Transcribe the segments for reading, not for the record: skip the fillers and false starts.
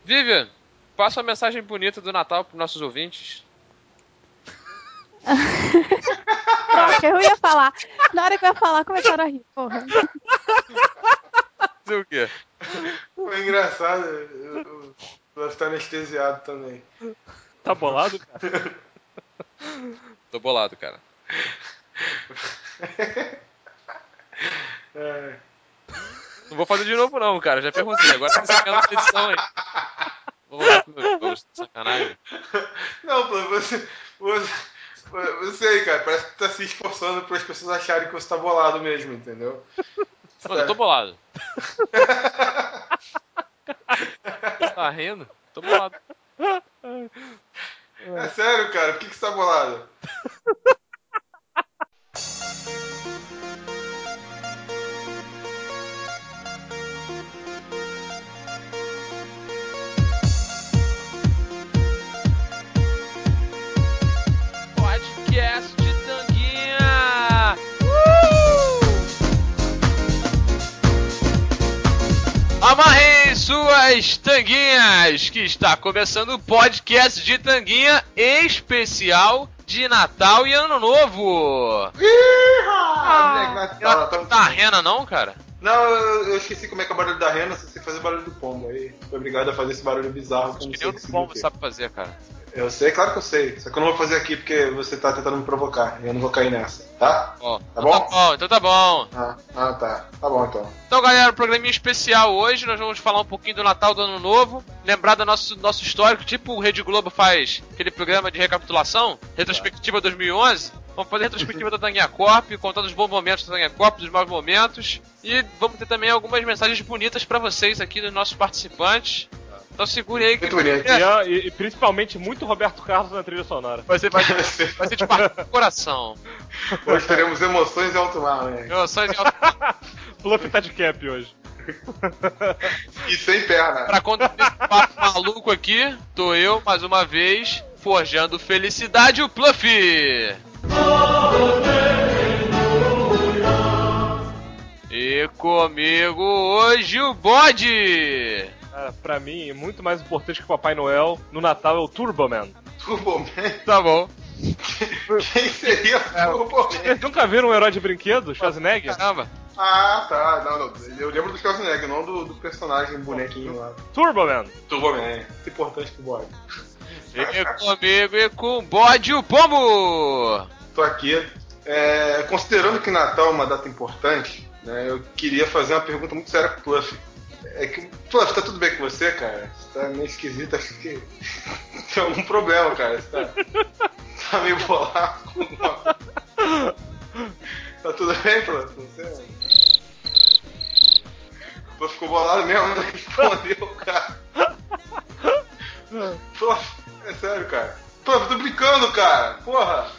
Vivian, passa uma mensagem bonita do Natal pros nossos ouvintes. Caraca, eu ia falar. Na hora que eu ia falar, começaram a rir, porra. Dizer o quê? Foi engraçado. Eu vou ficar anestesiado também. Tá bolado, cara? Tô bolado, cara. Não vou fazer de novo não, cara. Já perguntei. Agora tá sacando a edição aí. Vamos lá, sacanagem. Não, pô, você aí, cara, parece que tá se esforçando para as pessoas acharem que você tá bolado mesmo, entendeu? Mano, eu tô bolado. Você tá rindo? Tô bolado. É sério, cara, por que você tá bolado? Podcast de Tanguinha! Amarrem suas tanguinhas, que está começando o podcast de Tanguinha especial de Natal e Ano Novo. Tá rena não, cara? Não, eu esqueci como é que é o barulho da rena, só sei fazer barulho do pombo. Aí fui obrigado a fazer esse barulho bizarro. Acho que nem o pombo sabe fazer, cara. Eu sei, claro que eu sei. Só que eu não vou fazer aqui porque você tá tentando me provocar. E eu não vou cair nessa, tá? Ó, tá bom? Então tá bom. Tá. Tá bom, então. Então, galera, um programinha especial hoje. Nós vamos falar um pouquinho do Natal, do Ano Novo. Lembrar do nosso histórico, tipo o Rede Globo faz aquele programa de recapitulação, retrospectiva 2011. Vamos fazer retrospectiva da Tanguinha Corp, contando os bons momentos da Tanguinha Corp, dos maus momentos. E vamos ter também algumas mensagens bonitas pra vocês aqui dos nossos participantes. Então segure aí que... E principalmente muito Roberto Carlos na trilha sonora. Vai ser de parte do coração. Hoje teremos emoções em alto mar, né? Emoções em alto mar. Fluff tá de cap hoje. E sem perna. Pra conduzir esse papo maluco aqui, tô eu, mais uma vez, forjando felicidade, o Pluff! E comigo hoje o Bode! Pra mim, muito mais importante que o Papai Noel no Natal é o Turboman. Turboman? Tá bom. Quem seria o Turboman? Vocês nunca viram um herói de brinquedo, Schwarzenegger? Caramba. Ah, tá. Não. Eu lembro do Schwarzenegger, não do personagem bonequinho lá. Turboman. Turboman, muito importante pro bode. E comigo e com o Bode o Pombo! Tô aqui. Considerando que Natal é uma data importante, né, eu queria fazer uma pergunta muito séria pro Pluff. Pluff, tá tudo bem com você, cara? Você tá meio esquisito, acho que tem algum problema, cara. Você tá meio bolado com alguma... Tá tudo bem, Pluff? Você... Pluff ficou bolado mesmo, não respondeu, cara. Pluff, é sério, cara. Pluff, eu tô brincando, cara. Porra.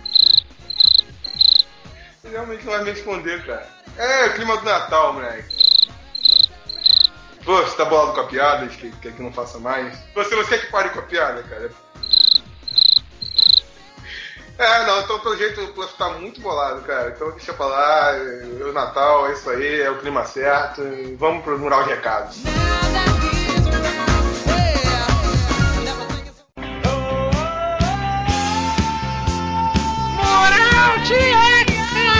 Ele realmente não vai me responder, cara. É o clima do Natal, moleque. Pô, você tá bolado com a piada? Quer que não faça mais? Você quer que pare com a piada, cara? Não, então pelo jeito o Pluff tá muito bolado, cara. Então deixa pra lá, o Natal, é isso aí, é o clima certo. Vamos pro mural de recados. Mural de recados!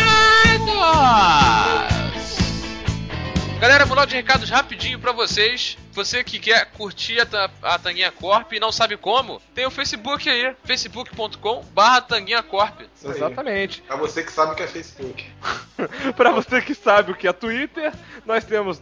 Galera, mural de recados rapidinho pra vocês. Você que quer curtir a Tanguinha Corp e não sabe como, tem o Facebook aí, facebook.com/Tanguinha Corp. Exatamente. Pra você que sabe o que é Facebook. Pra você que sabe o que é Twitter, nós temos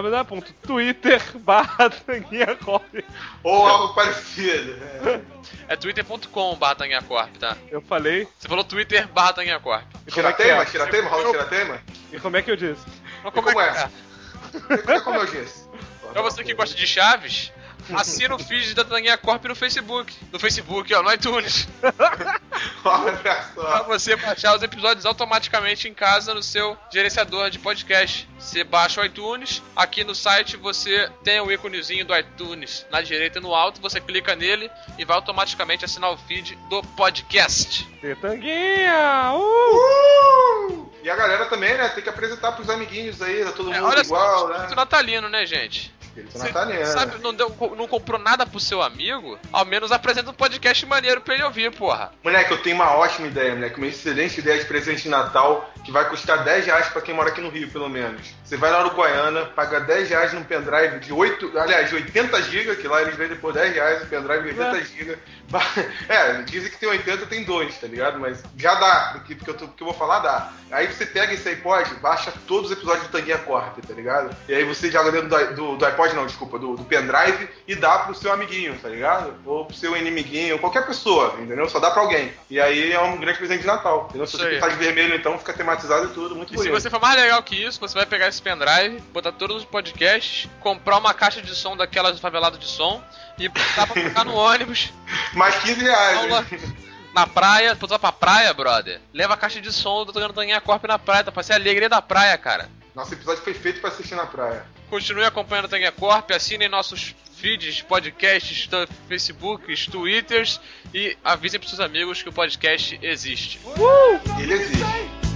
www.twitter/TanguinhaCorp. Ou algo parecido. É twitter.com/Tanguinha Corp, tá? Eu falei. Você falou Twitter/Tanguinha Corp. Tiratema? Rola tiratema? E como é que eu disse? Como é? Como eu disse? Pra você que gosta de Chaves, assina o feed da Tanguinha Corp no Facebook. No Facebook, no iTunes. Olha Pra só. você baixar os episódios automaticamente em casa no seu gerenciador de podcast. Você baixa o iTunes, aqui no site você tem o íconezinho do iTunes na direita e no alto, você clica nele e vai automaticamente assinar o feed do podcast. Tanguinha! E a galera também, né? Tem que apresentar pros amiguinhos aí, tá todo mundo olha igual, só, né? espírito natalino, né, gente? Espírito natalino. Sabe, não comprou nada pro seu amigo? Ao menos apresenta um podcast maneiro pra ele ouvir, porra. Moleque, eu tenho uma ótima ideia, moleque. Uma excelente ideia de presente de Natal que vai custar R$10 pra quem mora aqui no Rio, pelo menos. Você vai na Uruguaiana, paga R$10 num pendrive de 80 GB, que lá eles vendem por R$10, um pendrive de 80 GB. Dizem que tem 80, tem 2, tá ligado? Mas já dá, porque eu vou falar, dá. Aí você pega esse iPod, baixa todos os episódios do Tanguinha Corp, tá ligado? E aí você joga dentro do iPod, não, desculpa, do pendrive e dá pro seu amiguinho, tá ligado? Ou pro seu inimiguinho, qualquer pessoa, entendeu? Só dá pra alguém. E aí é um grande presente de Natal, entendeu? Se você pintar de vermelho, então fica tematizado e tudo, muito bonito. E se você for mais legal que isso, você vai pegar esse pendrive, botar todos os podcasts, comprar uma caixa de som daquelas faveladas de som e botar pra colocar no ônibus. Mais R$15. Aula na praia, tu vai pra praia, brother. Leva a caixa de som do Tanguinha Corp na praia, pra ser a alegria da praia, cara. Nosso episódio foi feito pra assistir na praia. Continue acompanhando o Tanguinha Corp, assinem nossos feeds, podcasts, Facebooks, Twitters e avisem pros seus amigos que o podcast existe. Ele existe.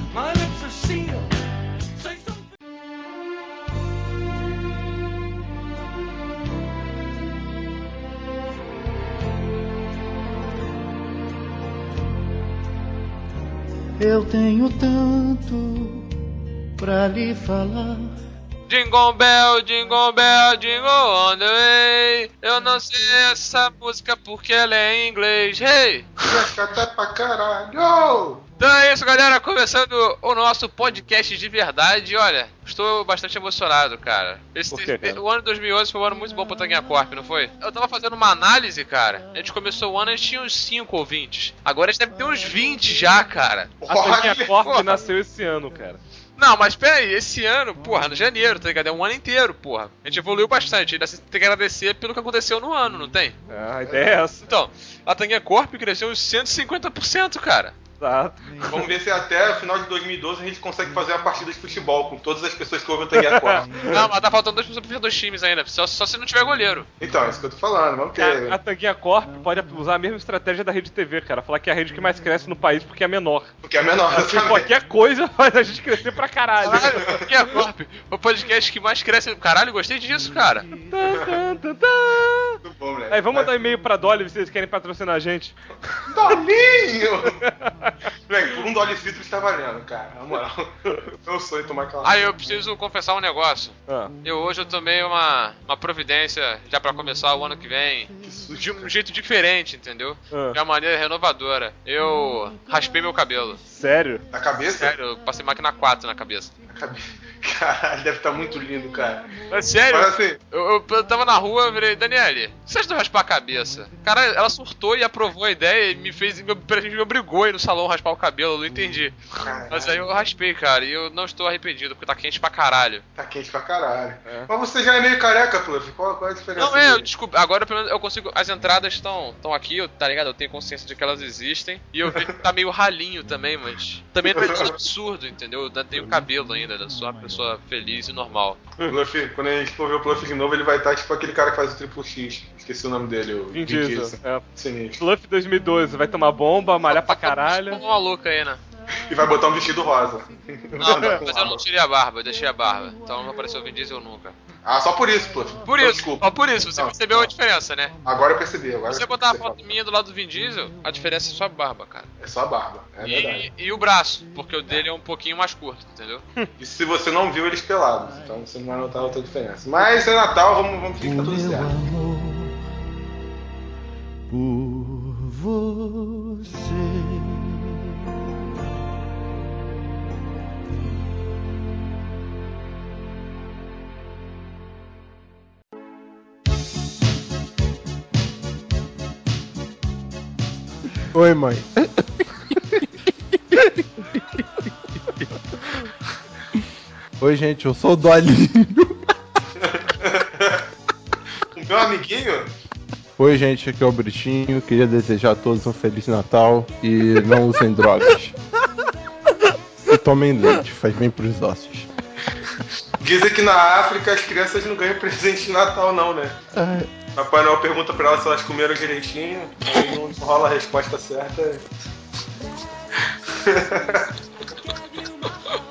Eu tenho tanto pra lhe falar. Jingle bell, jingle bell, jingle on the way. Eu não sei essa música porque ela é em inglês. Hey! Até pra caralho! Então é isso, galera. Começando o nosso podcast de verdade. Olha, estou bastante emocionado, cara. Por quê, cara? O ano de 2011 foi um ano muito bom pro Tanguinha Corp, não foi? Eu tava fazendo uma análise, cara. A gente começou o ano, a gente tinha uns 5 ouvintes. Agora a gente deve ter uns 20 já, cara. A Tanguinha Corp Porra. nasceu esse ano, cara. Não, mas pera aí, esse ano, porra, no janeiro, tá ligado? É um ano inteiro, porra. A gente evoluiu bastante, ainda tem que agradecer pelo que aconteceu no ano, não tem? A ideia é essa. Então, a Tanguinha Corp cresceu uns 150%, cara. Exato. Vamos ver se até o final de 2012 a gente consegue fazer uma partida de futebol com todas as pessoas que ouvem o Tanguinha Corp. Não, mas tá faltando 2 pessoas pra fazer 2 times ainda, só se não tiver goleiro. Então, é isso que eu tô falando, vamos ter. A Tanguinha Corp pode usar a mesma estratégia da Rede TV, cara. Falar que é a rede que mais cresce no país porque é menor. Porque é menor, Assim, também. qualquer coisa faz a gente crescer pra caralho. Caralho, Tanguinha Corp, o podcast que mais cresce. Caralho, gostei disso, cara. Muito bom, moleque. Aí, vamos mandar um e-mail pra Dolly se vocês querem patrocinar a gente. Dolinho! Moleque, por um Dollycito está valendo, cara. Na moral. Meu sonho é tomar aquela. Ah, eu preciso confessar um negócio. Ah. Hoje eu tomei uma providência já pra começar o ano que vem. De um jeito diferente, entendeu? Ah. De uma maneira renovadora. Eu raspei meu cabelo. Sério? Na cabeça? Sério, eu passei máquina 4 na cabeça. Caralho, deve estar muito lindo, cara. É sério? Mas assim, Eu tava na rua, eu virei, Daniele, o que você acha de eu raspar a cabeça? Cara, ela surtou e aprovou a ideia e me obrigou a ir no salão raspar o cabelo, eu não entendi. caralho, Mas aí eu raspei, cara, e eu não estou arrependido, porque tá quente pra caralho. tá quente pra caralho. É. Mas você já é meio careca, Pluff. Qual é a diferença? Não, eu dele? desculpa, agora pelo menos eu consigo, as entradas estão aqui, tá ligado? Eu tenho consciência de que elas existem, e eu vejo que tá meio ralinho também, mas também não é tão absurdo, entendeu? Eu ainda tenho cabelo ainda, eu sou uma pessoa feliz e normal. Pluff, quando a gente for ver o Pluff de novo, ele vai estar tipo aquele cara que faz o Triplo X. Esqueci o nome dele, o Vin Diesel. É. Sinistro. Fluff 2012, vai tomar bomba, malhar pra caralho. Tô maluco aí, né? E vai botar um vestido rosa. Não, mas eu não tirei a barba, eu deixei a barba. Então não apareceu o Vin Diesel nunca. Ah, só por isso, Pluff. Por Então, isso, desculpa. ó, por isso, você Não, percebeu não. a diferença, né? Agora eu percebi. Agora Se você botar a foto minha do lado do Vin Diesel, a diferença é só a barba, cara. É só a barba, é verdade. E o braço, porque o dele é um pouquinho mais curto, entendeu? E se você não viu eles pelados, então você não vai notar outra diferença. Mas é Natal, vamos fingir que tá tudo Meu certo. amor por você. Oi, mãe. Oi, gente, eu sou o Dolinho. O meu amiguinho, Oi, gente, aqui é o Britinho. Queria desejar a todos um Feliz Natal e não usem drogas. E tomem leite, faz bem pros ossos. dizem que na África as crianças não ganham presente de Natal, não, né? Papai Noel pergunta pra elas se elas comeram direitinho, aí não rola a resposta certa.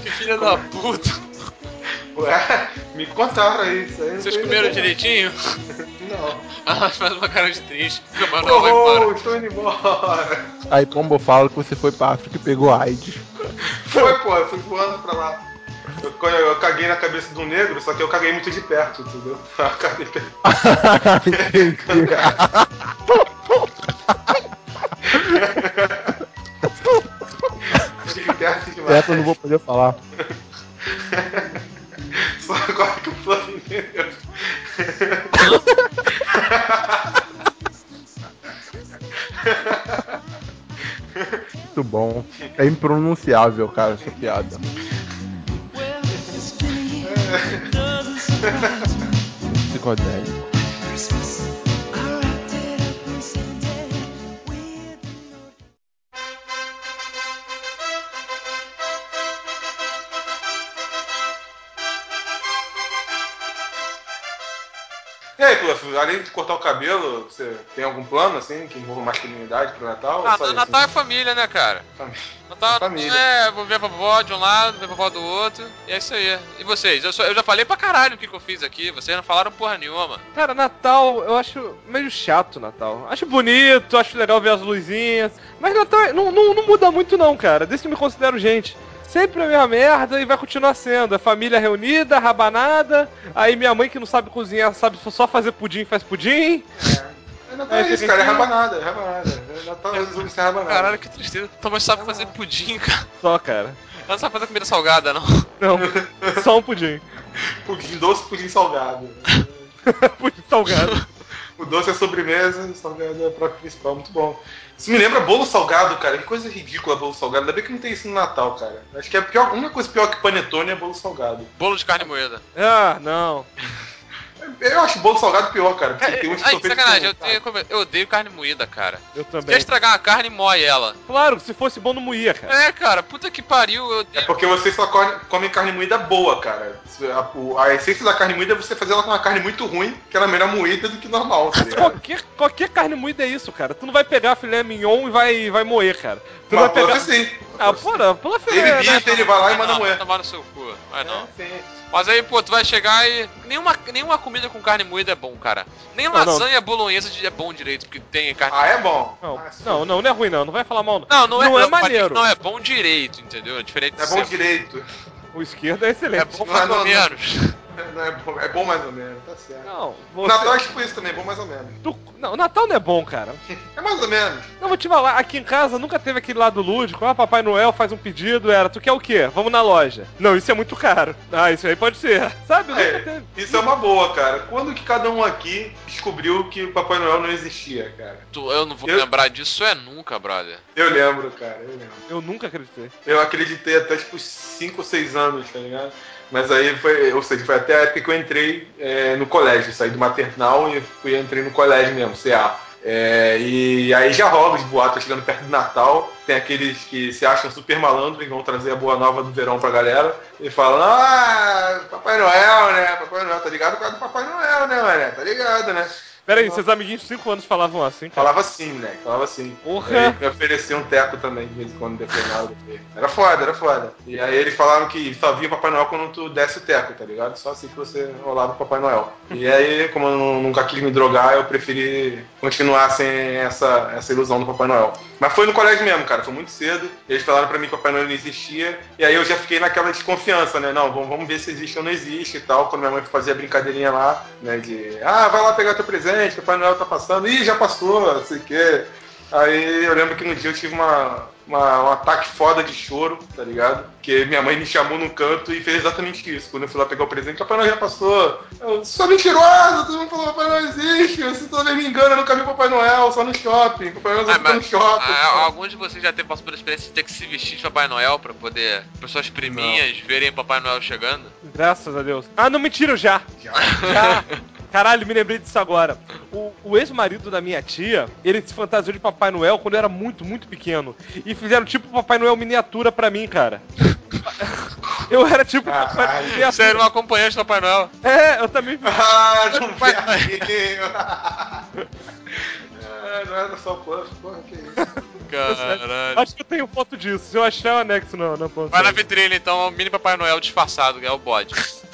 Que filha da puta. Ué, me contaram isso aí. Vocês comeram direitinho? Não. Ah, faz uma cara de triste. O Papai Noel vai embora. Estou indo embora. Aí Pombo fala que você foi pra África e pegou AIDS. Foi, pô, eu fui voando pra lá. Eu caguei na cabeça de um negro, só que eu caguei muito de perto, entendeu? Caguei perto. Entendi. Perto demais. Essa eu não vou poder falar. Só agora que o Flávio entendeu. Muito bom. É impronunciável, cara, essa piada. Psicodélico. E aí, Fluff, além de cortar o cabelo, você tem algum plano, assim, que envolva masculinidade pro Natal? Ah, Ou só isso? Natal é família, né, cara? Natal Família. é, vou ver a vovó de um lado, ver a vovó do outro, e é isso aí. E vocês? Eu já falei pra caralho o que eu fiz aqui, vocês não falaram porra nenhuma. Cara, Natal, eu acho meio chato Natal. Acho bonito, acho legal ver as luzinhas. Mas Natal não muda muito não, cara. Desde que me considero gente. Sempre a mesma merda e vai continuar sendo. É família reunida, rabanada. Aí minha mãe que não sabe cozinhar, sabe só fazer pudim, faz pudim. Natal é isso, cara, é rabanada, é rabanada. Natal resume ser rabanada. Caralho, que tristeza. Tua mãe sabe fazer pudim, cara. Só, cara. Ela não sabe fazer comida salgada, não. Não, só um pudim. Pudim doce, pudim salgado. Pudim salgado. O doce é sobremesa, o salgado é o prato principal, muito bom. Isso me lembra bolo salgado, cara. Que coisa ridícula bolo salgado. Ainda bem que não tem isso no Natal, cara. Acho que a única coisa pior que panetone é bolo salgado. Bolo de carne moída. Ah, não. Eu acho bolo salgado pior, cara. Porque tem uns que são feitos sacanagem, com... eu odeio carne moída, cara. Eu Se também. quer estragar uma carne, moe ela. Claro, se fosse bom não moía, cara. É, cara, puta que pariu, eu É odeio. porque vocês só comem carne moída boa, cara. A essência da carne moída é você fazer ela com uma carne muito ruim, que ela é melhor moída do que normal, tá ligado? Qualquer carne moída é isso, cara. Tu não vai pegar filé mignon e vai moer, cara. Tu Mas vai pegar... sim. Ah, porra, pula filé, Ele né? bicha, ele vai lá e manda Não, vai moer. tomar no seu cu. Vai não. Sim. Mas aí, pô, tu vai chegar e... Nenhuma comida com carne moída é bom, cara. Nem lasanha bolonhesa é bom direito, porque tem carne... Ah, é bom. Não é ruim não. Não vai falar mal. Não é maneiro. maneiro. Não é bom direito, entendeu? É diferente de É bom ser- direito. O esquerdo é excelente. É bom mais ou menos. Não é bom mais ou menos, tá certo. Não, O você... Natal é tipo isso também, bom mais ou menos. Não, Natal não é bom, cara. É mais ou menos. Não, vou te falar, aqui em casa nunca teve aquele lado lúdico. Ah, Papai Noel faz um pedido, tu quer o quê? Vamos na loja. Não, isso é muito caro. Ah, isso aí pode ser. Sabe? Nunca teve. Isso é uma boa, cara. Quando que cada um aqui descobriu que o Papai Noel não existia, cara? Eu não vou lembrar disso nunca, brother. Eu lembro, cara, eu lembro. Eu nunca acreditei. Eu acreditei até tipo 5 ou 6 anos, tá ligado? Mas aí foi até a época que eu entrei no colégio, saí do maternal e entrei no colégio mesmo, CA. E aí já rola os boatos chegando perto do Natal, tem aqueles que se acham super malandros e vão trazer a boa nova do verão pra galera e falam, Papai Noel, né? Papai Noel, tá ligado? O cara do Papai Noel, né, mané? Tá ligado, né? Pera aí, seus amiguinhos de 5 anos falavam assim, cara? Falava assim, né? Falava assim. Porra! Me ofereciam um teco também, de vez em quando, depois na hora do tempo. Era foda. E aí eles falaram que só via o Papai Noel quando tu desse o teco, tá ligado? Só assim que você rolava o Papai Noel. E aí, como eu nunca quis me drogar, eu preferi continuar sem essa ilusão do Papai Noel. Mas foi no colégio mesmo, cara. Foi muito cedo. Eles falaram pra mim que o Papai Noel não existia. E aí eu já fiquei naquela desconfiança, né? Não, vamos ver se existe ou não existe e tal. Quando minha mãe fazia a brincadeirinha lá, né? Vai lá pegar teu presente. Papai Noel tá passando, já passou, não sei o que. Aí eu lembro que no dia eu tive um ataque foda de choro, tá ligado? Porque minha mãe me chamou num canto e fez exatamente isso. Quando eu fui lá pegar o presente, Papai Noel já passou. Eu sou mentirosa, todo mundo falou que Papai Noel existe. Você toda vez me engana, eu nunca vi Papai Noel, só no shopping. Papai Noel só fica no shopping. Alguns de vocês já teve passado pela experiência de ter que se vestir de Papai Noel pra poder pessoas priminhas verem Papai Noel chegando? Graças a Deus. Ah, não, mentira, já. Caralho, me lembrei disso agora. O ex-marido da minha tia, ele se fantasiou de Papai Noel quando eu era muito, muito pequeno. E fizeram tipo Papai Noel miniatura pra mim, cara. Eu era tipo Papai Noel miniatura. Você era um acompanhante do Papai Noel? É, eu também vi. não era só o Plus, porra, que isso. Caralho. Acho que eu tenho foto disso. Se eu achar, eu anexo na ponta. Vai na vitrine então, é o mini Papai Noel disfarçado, que é o bode.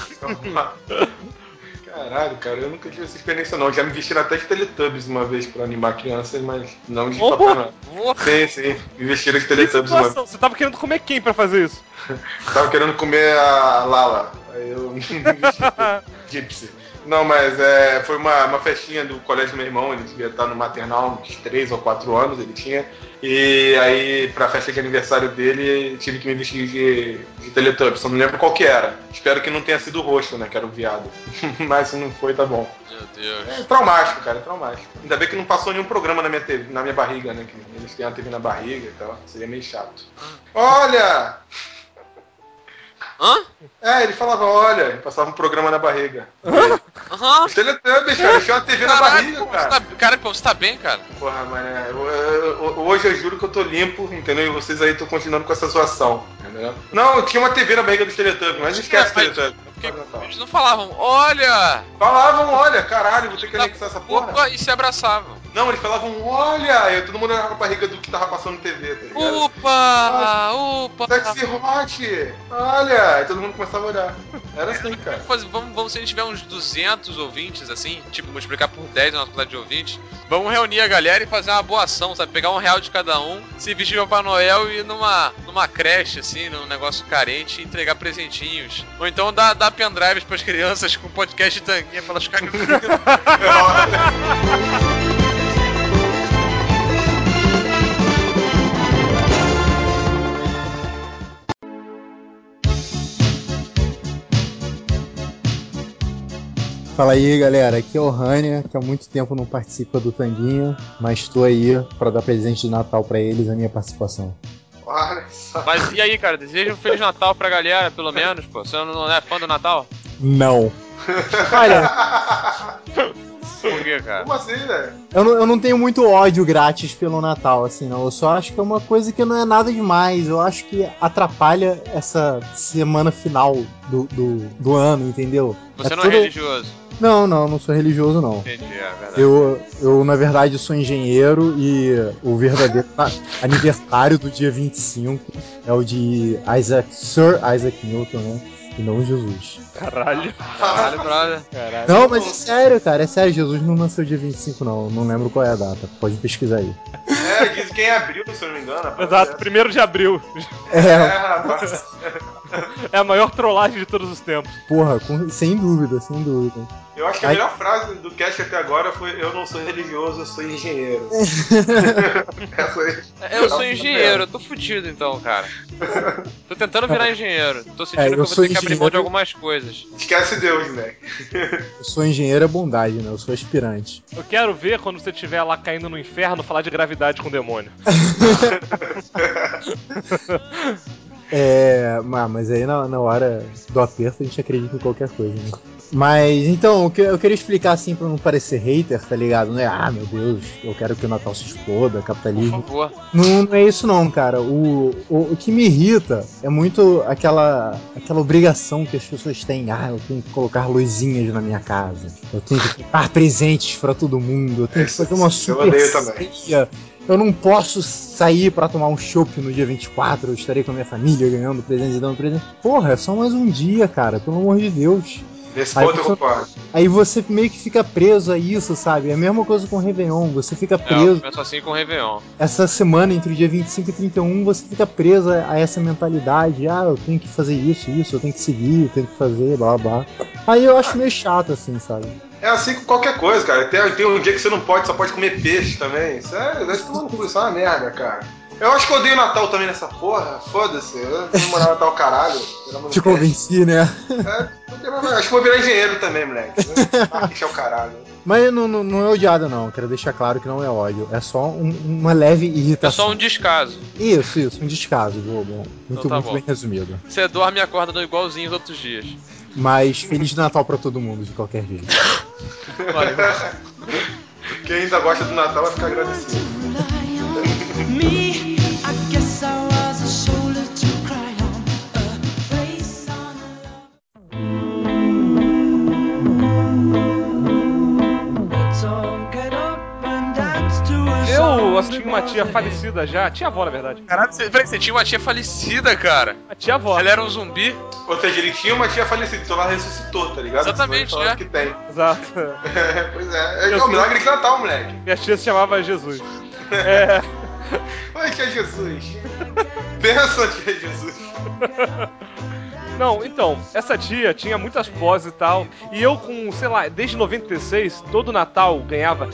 Caralho, cara, eu nunca tive essa experiência não. Já me vestiram até de Teletubbies uma vez pra animar crianças, mas não de Opa! Papai Noel. Sim, me vestiram de Que Teletubbies uma vez. situação? Você tava querendo comer quem pra fazer isso? Tava querendo comer a Lala. Aí eu me vesti de Gypsy. Não, mas foi uma festinha do colégio do meu irmão, ele devia estar no maternal, uns 3 ou 4 anos ele tinha. E aí, pra festa de aniversário dele, tive que me vestir de Teletubbies, só não lembro qual que era. Espero que não tenha sido o rosto, né, que era o viado. Mas se não foi, tá bom. Meu Deus. É traumático, cara, é traumático. Ainda bem que não passou nenhum programa na minha barriga, né, que eles têm a TV na barriga e tal, seria meio chato. Olha! Hã? Ele falava, olha, passava um programa na barriga. Aham. Os Teletubbies, cara, eles tinham uma TV na barriga, pô, cara. Cara, pô, você tá bem, cara? Porra, mané, hoje eu juro que eu tô limpo, entendeu? E vocês aí estão continuando com essa zoação, entendeu? Não, tinha uma TV na barriga dos Teletubbies, mas esquece os Teletubbies. Eles não falavam, olha! Falavam, olha, caralho, vou ter que anexar essa porra. Opa, e se abraçavam. Não, eles falavam, olha, e todo mundo olhava pra barriga do que tava passando na TV, tá ligado? Opa! Sexy Hot, olha, e todo mundo começava a olhar. Era assim, cara. Vamos, se a gente tiver uns 200 ouvintes, assim, tipo, multiplicar por 10 a nossa quantidade de ouvintes, vamos reunir a galera e fazer uma boa ação, sabe? Pegar R$1 de cada um, se vestir de Papai Noel e ir numa creche, assim, num negócio carente e entregar presentinhos. Ou então dar pendrives pras crianças com podcast de tanguinha pra elas ficarem... Fala aí, galera, aqui é o Rania, que há muito tempo não participa do Tanguinha, mas estou aí para dar presente de Natal para eles, a minha participação. Olha só. Mas e aí, cara, deseja um Feliz Natal pra galera, pelo menos, pô. Você não é fã do Natal? Não. Olha, Por quê, cara? Como assim, velho? eu não tenho muito ódio grátis pelo Natal, assim, não. Eu só acho que é uma coisa que não é nada demais. Eu acho que atrapalha essa semana final do ano, entendeu? Você não é religioso? Não sou religioso, não. Entendi, é verdade. Eu, na verdade, sou engenheiro e o verdadeiro aniversário do dia 25 é o de Sir Isaac Newton, né? E não Jesus. Caralho, brother. caralho. Não, mas é sério, cara, é sério. Jesus não nasceu dia 25, não. Não lembro qual é a data. Pode pesquisar aí. Diz que em abril, se eu não me engano. Rapaz. Exato, 1º de abril. Rapaz. É a maior trollagem de todos os tempos. Porra, sem dúvida. Eu acho que a melhor frase do cast até agora foi: eu não sou religioso, eu sou engenheiro. Eu sou engenheiro, eu tô fudido então, cara. Tô tentando virar engenheiro. Tô sentindo que eu vou ter que abrir mão de algumas coisas. Esquece Deus, né? Eu sou engenheiro é bondade, né? Eu sou aspirante. Eu quero ver quando você estiver lá caindo no inferno falar de gravidade com o demônio. Mas aí na hora do aperto a gente acredita em qualquer coisa, né? Mas, então, eu queria explicar assim pra não parecer hater, tá ligado? Não é, meu Deus, eu quero que o Natal se exploda, capitalismo. Por favor. Não é isso não, cara. O que me irrita é muito aquela obrigação que as pessoas têm. Eu tenho que colocar luzinhas na minha casa. Eu tenho que dar presentes pra todo mundo. Eu tenho que fazer uma super ceia. Eu não posso sair pra tomar um chopp no dia 24. Eu estarei com a minha família ganhando presente e dando presente. Porra, é só mais um dia, cara. Pelo amor de Deus. Nesse ponto eu concordo. Aí você meio que fica preso a isso, sabe? É a mesma coisa com o Réveillon, você fica preso. Eu penso assim com o Réveillon. Essa semana entre o dia 25 e 31, você fica preso a essa mentalidade. Eu tenho que fazer isso, eu tenho que seguir, eu tenho que fazer, blá blá. Aí eu acho meio chato, assim, sabe? É assim com qualquer coisa, cara. Tem um dia que você não pode, só pode comer peixe também. Sério, deve tomar no cu, isso é uma merda, cara. Eu acho que eu odeio Natal também nessa porra. Foda-se. Eu não morar Natal, caralho. Te convenci, né? Acho que vou virar engenheiro também, moleque. Isso é o caralho. Mas não é odiado, não. Quero deixar claro que não é ódio. É só uma leve irritação. É só um descaso. Isso. Um descaso. Bom. Muito bom. bem resumido. Você dorme e acorda igualzinho os outros dias. Mas Feliz Natal pra todo mundo, de qualquer jeito. Quem ainda gosta do Natal vai ficar agradecido. eu tinha uma tia falecida já, tia-avó na verdade. Caralho, você tinha uma tia falecida, cara. A tia-avó. Ela era um zumbi? Ou seja, ele tinha uma tia falecida, então ela ressuscitou, tá ligado? Exatamente, né? Que tem. Exato. Pois é. É o milagre de Natal, moleque. Minha tia se chamava Jesus. Oi, tia Jesus. Pensa, tia Jesus. Não, então, essa tia tinha muitas poses e tal, e eu com, sei lá, desde 96, todo Natal ganhava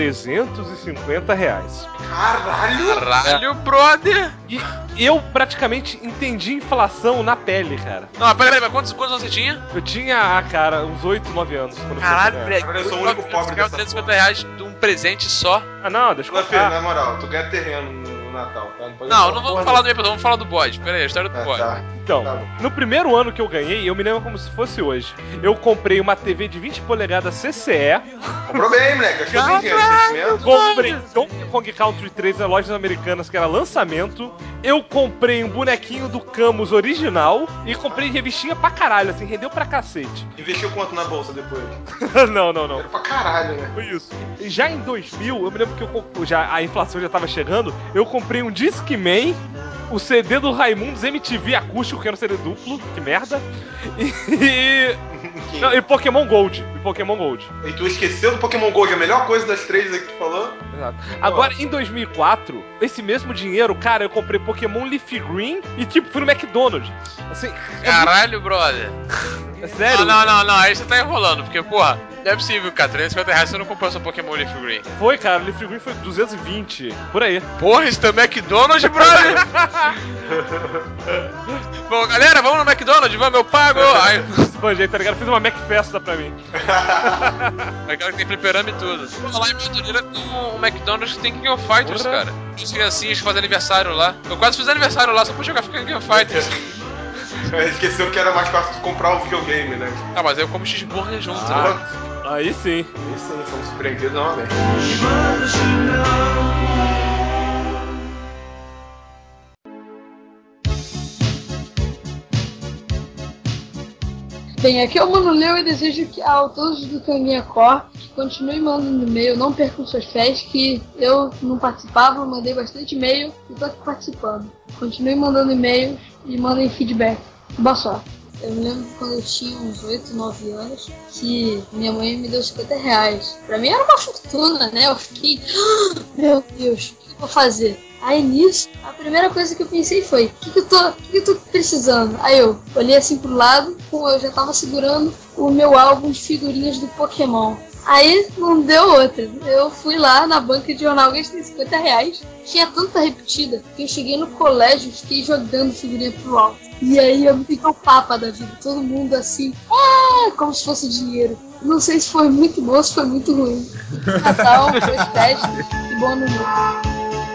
R$350. Caralho, brother! E eu praticamente entendi inflação na pele, cara. Não, peraí, mas quantos anos você tinha? Eu tinha, cara, uns 8, 9 anos. Quando Caralho, eu moleque. Agora eu sou o único pobre dessa R$350 de um presente só. Ah, não, deixa eu Fluffy, contar. na moral, tu ganha terreno no Natal, tá? Pode Não, falar não vamos porra falar do episódio, vamos falar do bode. Pera aí, a história do bode. Tá. Então, Tá bom. no primeiro ano que eu ganhei, eu me lembro como se fosse hoje. Eu comprei uma TV de 20 polegadas CCE, Comprou bem, moleque. Achou bem dinheiro, investimento. comprei Donkey Kong Country 3 em lojas americanas, que era lançamento. Eu comprei um bonequinho do Camus original e comprei revistinha pra caralho, assim, rendeu pra cacete. Investiu quanto na bolsa depois? Não. Era pra caralho, né? Foi isso. E já em 2000, eu me lembro que a inflação já tava chegando, eu comprei um Discman, o CD do Raimundos MTV acústico, que era um CD duplo, que merda, e Pokémon Gold. E tu esqueceu do Pokémon Gold, a melhor coisa das três aí que tu falou? Exato. Agora, em 2004, esse mesmo dinheiro, cara, eu comprei Pokémon Leaf Green e, tipo, fui no McDonald's. Assim, Caralho, brother. é sério? Não, aí você tá enrolando, porque, porra, não é possível, cara, R$350 você não comprou seu Pokémon Leaf Green. Foi, cara, Leaf Green foi 220, por aí. Porra, isso é McDonald's, brother? Bom, galera, vamos no McDonald's, vamos, eu pago! Aí, Esbanjei, tá ligado? Fiz uma McFesta pra mim. aquela que tem fliperama e tudo. Pô, lá em Madureira tem um McDonald's que tem King of Fighters, Porra. cara. Os criancinhas fazem aniversário lá. Eu quase fiz aniversário lá só pra jogar King of Fighters. Esqueceu que era mais fácil de comprar o videogame, né? Ah, mas aí eu como cheeseburger junto, né? Aí sim. Isso aí, fomos surpreendidos novamente. Bem, aqui é o Mano Leo e desejo que a todos do Canguinha Core que continuem mandando e-mail, não percam suas fés, que eu não participava, mandei bastante e-mail e tô aqui participando. Continuem mandando e-mails e mandem feedback. Boa sorte. Eu me lembro quando eu tinha uns 8, 9 anos que minha mãe me deu R$50. Pra mim era uma fortuna, né? Eu fiquei, meu Deus, o que eu vou fazer? Aí nisso, a primeira coisa que eu pensei foi, o que eu tô precisando? Aí eu olhei assim pro lado, eu já tava segurando o meu álbum de figurinhas do Pokémon. Aí não deu outra. Eu fui lá na banca de jornal, gastei R$50. Tinha tanta repetida que eu cheguei no colégio e fiquei jogando figurinha pro alto. E aí eu fiquei o papa da vida. Todo mundo assim, como se fosse dinheiro. Não sei se foi muito bom ou se foi muito ruim. Natal, boas festas e bom ano novo.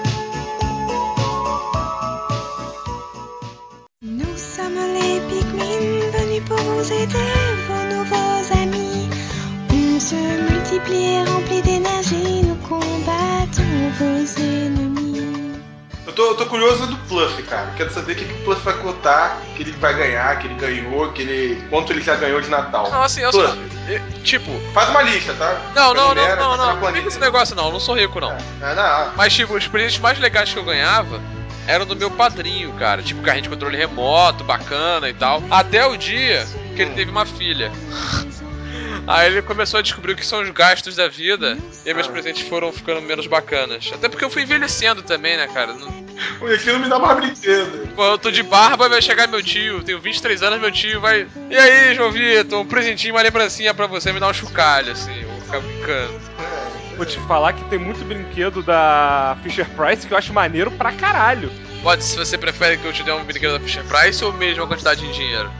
Nous sommes les Pikmin venus pour vous aider, vos nouveaux amis. On se multiplie et remplit d'énergie, nous combattons vos ennemis. Eu tô curioso do Fluff, cara. Quero saber o que o Fluff vai contar, que ele vai ganhar, que ele ganhou, quanto ele já ganhou de Natal. Não, assim, eu Fluff, só. Tipo. faz uma lista, tá? Não, Enumera, faz uma não planilha. fica esse negócio não sou rico não. Não. Mas tipo, os presentes mais legais que eu ganhava eram do meu padrinho, cara. Tipo, carrinho de controle remoto, bacana e tal. Até o dia que ele teve uma filha. Aí ele começou a descobrir o que são os gastos da vida e meus presentes foram ficando menos bacanas. Até porque eu fui envelhecendo também, né, cara? O aqui não me dá mais brinquedo. Pô, eu tô de barba, vai chegar meu tio, tenho 23 anos, meu tio vai... E aí, João Vitor, um presentinho, uma lembrancinha pra você, me dá um chocalho, assim, eu vou ficar brincando. Vou te falar que tem muito brinquedo da Fisher-Price que eu acho maneiro pra caralho. Pode, se você prefere que eu te dê um brinquedo da Fisher-Price ou mesmo uma quantidade em dinheiro?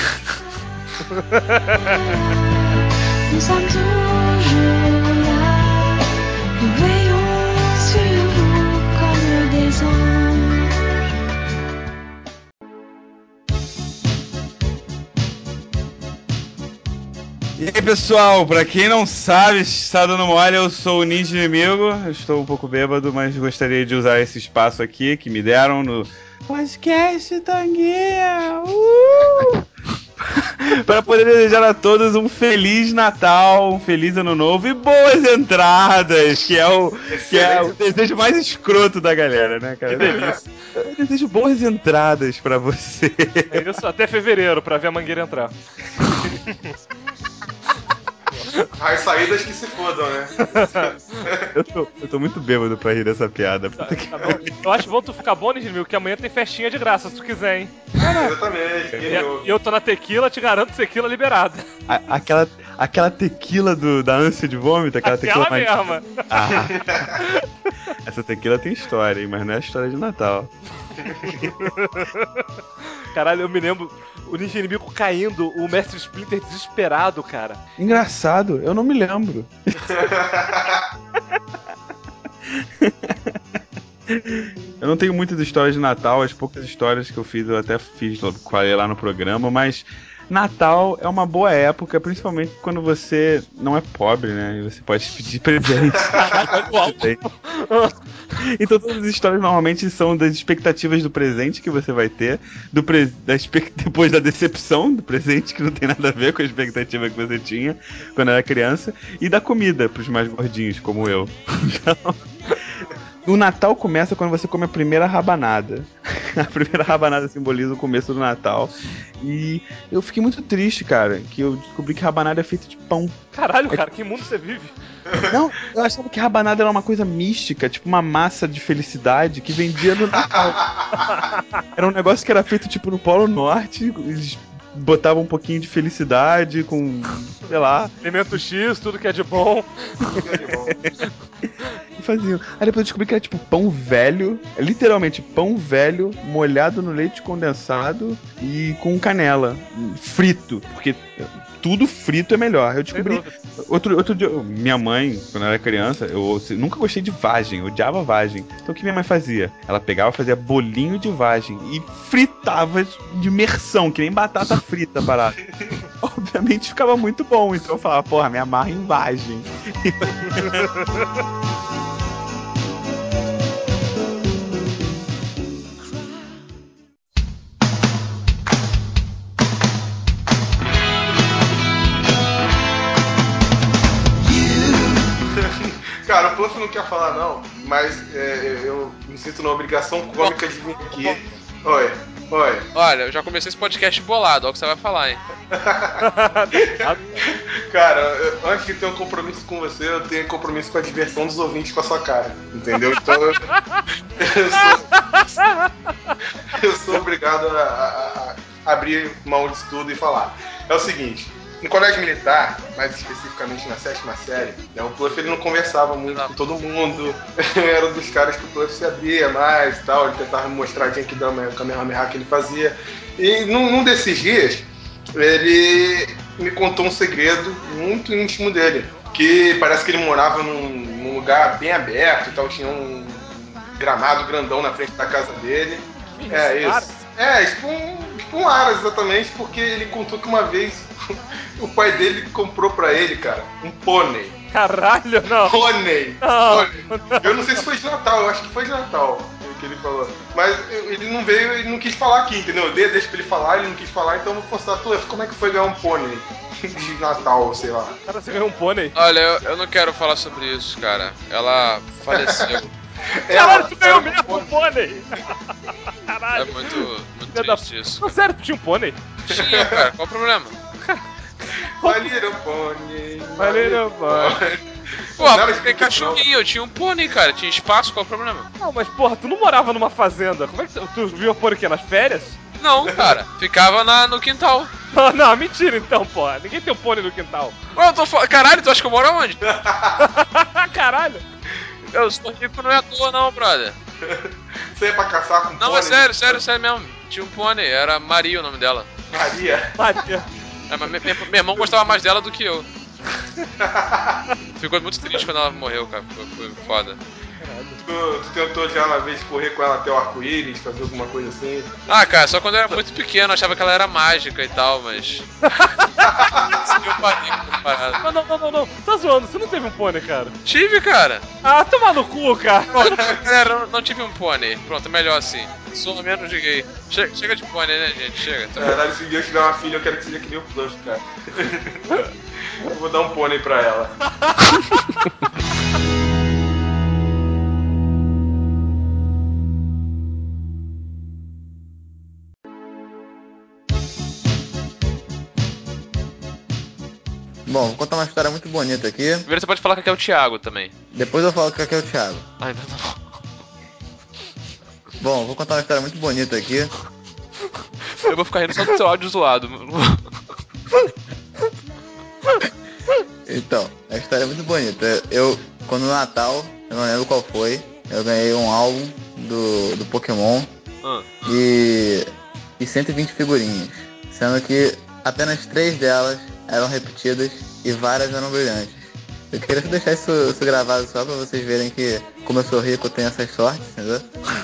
Nous sommes toujours là, nous veillons sur vous comme des anges. E aí pessoal, pra quem não sabe, está dando mole, eu sou o Ninja Inimigo. Eu estou um pouco bêbado, mas gostaria de usar esse espaço aqui que me deram no podcast Tanguinha. para poder desejar a todos um Feliz Natal, um Feliz Ano Novo e boas entradas, que é o desejo mais escroto da galera, né, cara? Que delícia. Eu desejo boas entradas pra você. É isso até fevereiro, pra ver a Mangueira entrar. As saídas que se fodam, né? Eu tô muito bêbado pra rir dessa piada. Puta que... Tá bom. Eu acho bom tu ficar bom, Nigel, que amanhã tem festinha de graça, se tu quiser, hein? Exatamente. E eu tô na tequila, te garanto tequila liberada. Aquela tequila da ânsia de vômito, aquela tequila mais... mesma. Essa tequila tem história, hein, mas não é a história de Natal. Caralho, eu me lembro o Ninja Inimigo caindo, o Mestre Splinter desesperado, cara. Engraçado, eu não me lembro. Eu não tenho muitas histórias de Natal, as poucas histórias que eu fiz, eu até falei lá no programa, mas Natal é uma boa época, principalmente quando você não é pobre, né? E você pode pedir presente. Então todas as histórias normalmente são das expectativas do presente que você vai ter, depois da decepção do presente, que não tem nada a ver com a expectativa que você tinha quando era criança, e da comida pros mais gordinhos, como eu. Então, o Natal começa quando você come a primeira rabanada. A primeira rabanada simboliza o começo do Natal. E eu fiquei muito triste, cara, que eu descobri que rabanada é feita de pão. Caralho, cara, que mundo você vive? Não, eu achava que rabanada era uma coisa mística, tipo uma massa de felicidade que vendia no Natal. Era um negócio que era feito tipo no Polo Norte, eles botavam um pouquinho de felicidade com, sei lá... Alimento X, tudo que é de bom. E faziam. Aí depois eu descobri que era tipo pão velho, literalmente pão velho, molhado no leite condensado e com canela, frito, porque tudo frito é melhor. Eu descobri outro dia, minha mãe, quando eu era criança, eu nunca gostei de vagem, eu odiava vagem. Então o que minha mãe fazia? Ela pegava, fazia bolinho de vagem e fritava de imersão, que nem batata frita, parada. Obviamente ficava muito bom, então eu falava, porra, me amarra em vagem. Cara, o Puff não quer falar não, mas eu me sinto na obrigação cômica de vir aqui. Oi. Olha, eu já comecei esse podcast bolado, olha o que você vai falar, hein? Cara, antes de ter um compromisso com você, eu tenho compromisso com a diversão dos ouvintes com a sua cara, entendeu? Então eu sou obrigado a abrir mão disso tudo e falar. É o seguinte, no colégio militar, mais especificamente na 7ª série, né, o Pluff ele não conversava muito com todo mundo, era um dos caras que o Pluff se abria mais e tal, ele tentava me mostrar quem que dá o Kamehameha que ele fazia. E num desses dias, ele me contou um segredo muito íntimo dele, que parece que ele morava num lugar bem aberto e tal, tinha um gramado grandão na frente da casa dele. Tipo um Aras, exatamente, porque ele contou que uma vez o pai dele comprou pra ele, cara, um pônei. Caralho, não! Pônei! Eu não sei se foi de Natal, eu acho que foi de Natal que ele falou. Mas ele não veio, ele não quis falar aqui, entendeu? Deixa pra ele falar, ele não quis falar, então eu vou postar, como é que foi ganhar um pônei de Natal, sei lá. Cara, você ganhou um pônei? Olha, eu não quero falar sobre isso, cara. Ela faleceu. Caralho, tu ganhou mesmo um pônei! Caralho! É muito triste isso. Não, sério, tu tinha um pônei? Tinha, cara, qual o problema? Valeu, pônei. Pô, tem cachorrinho, eu tinha um pônei, cara, tinha espaço, qual o problema? Não, mas porra, tu não morava numa fazenda, como é que tu viu o pônei aqui, nas férias? Não, cara, ficava no quintal. Não, mentira então, porra, ninguém tem um pônei no quintal. Ué, caralho, tu acha que eu moro aonde? Caralho! Eu sou rico, não é à toa não, brother. Você ia pra caçar com não, pônei? Não, é sério mesmo, tinha um pônei, era Maria o nome dela. Maria? É, mas meu irmão gostava mais dela do que eu. Ficou muito triste quando ela morreu, cara. Foi foda. Tu tentou já uma vez correr com ela até o arco-íris, fazer alguma coisa assim? Ah, cara, só quando eu era muito pequeno, eu achava que ela era mágica e tal, mas... Não. Tá zoando, você não teve um pônei, cara? Tive, cara. Ah, toma no cu, cara. Não tive um pônei. Pronto, melhor assim. Sou menos de gay. Chega de pônei, né, gente? Chega. Tá. Caralho, se um dia eu tiver uma filha, eu quero que seja que nem o Fluff, cara. Eu vou dar um pônei pra ela. Bom, vou contar uma história muito bonita aqui. Primeiro você pode falar que é o Thiago também. Depois eu falo que aqui é o Thiago. Ah, então tá bom. Bom, vou contar uma história muito bonita aqui. Eu vou ficar rindo só do seu áudio zoado. Então, a história é muito bonita. Quando no Natal, eu não lembro qual foi, eu ganhei um álbum do Pokémon e 120 figurinhas. Sendo que apenas 3 delas eram repetidas e várias eram brilhantes. Eu queria deixar isso gravado só pra vocês verem que, como eu sou rico, eu tenho essas sortes, entendeu?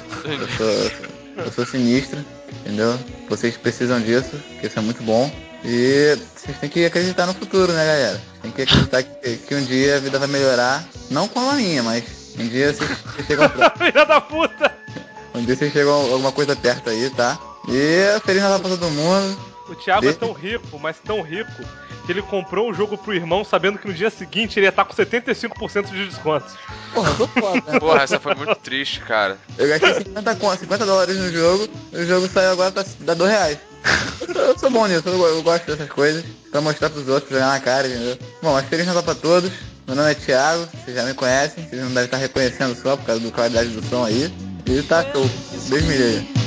Eu sou sinistro, entendeu? Vocês precisam disso, que isso é muito bom. E vocês têm que acreditar no futuro, né, galera? Tem que acreditar que um dia a vida vai melhorar. Não com a minha, mas um dia vocês chegam Filha da puta! Um dia vocês chegam alguma coisa perto aí, tá? E Feliz Natal pra todo mundo. O Thiago é tão rico, mas tão rico, que ele comprou o jogo pro irmão sabendo que no dia seguinte ele ia estar com 75% de desconto. Porra, eu tô foda, né? Porra, essa foi muito triste, cara. Eu gastei $50 no jogo, o jogo saiu agora dá R$2. Eu sou bom nisso, eu gosto dessas coisas, pra mostrar pros outros, pra jogar na cara, entendeu? Bom, mas Feliz Natal pra todos. Meu nome é Thiago, vocês já me conhecem, vocês não devem estar reconhecendo só por causa da qualidade do som aí. E tá show. Deus me livre.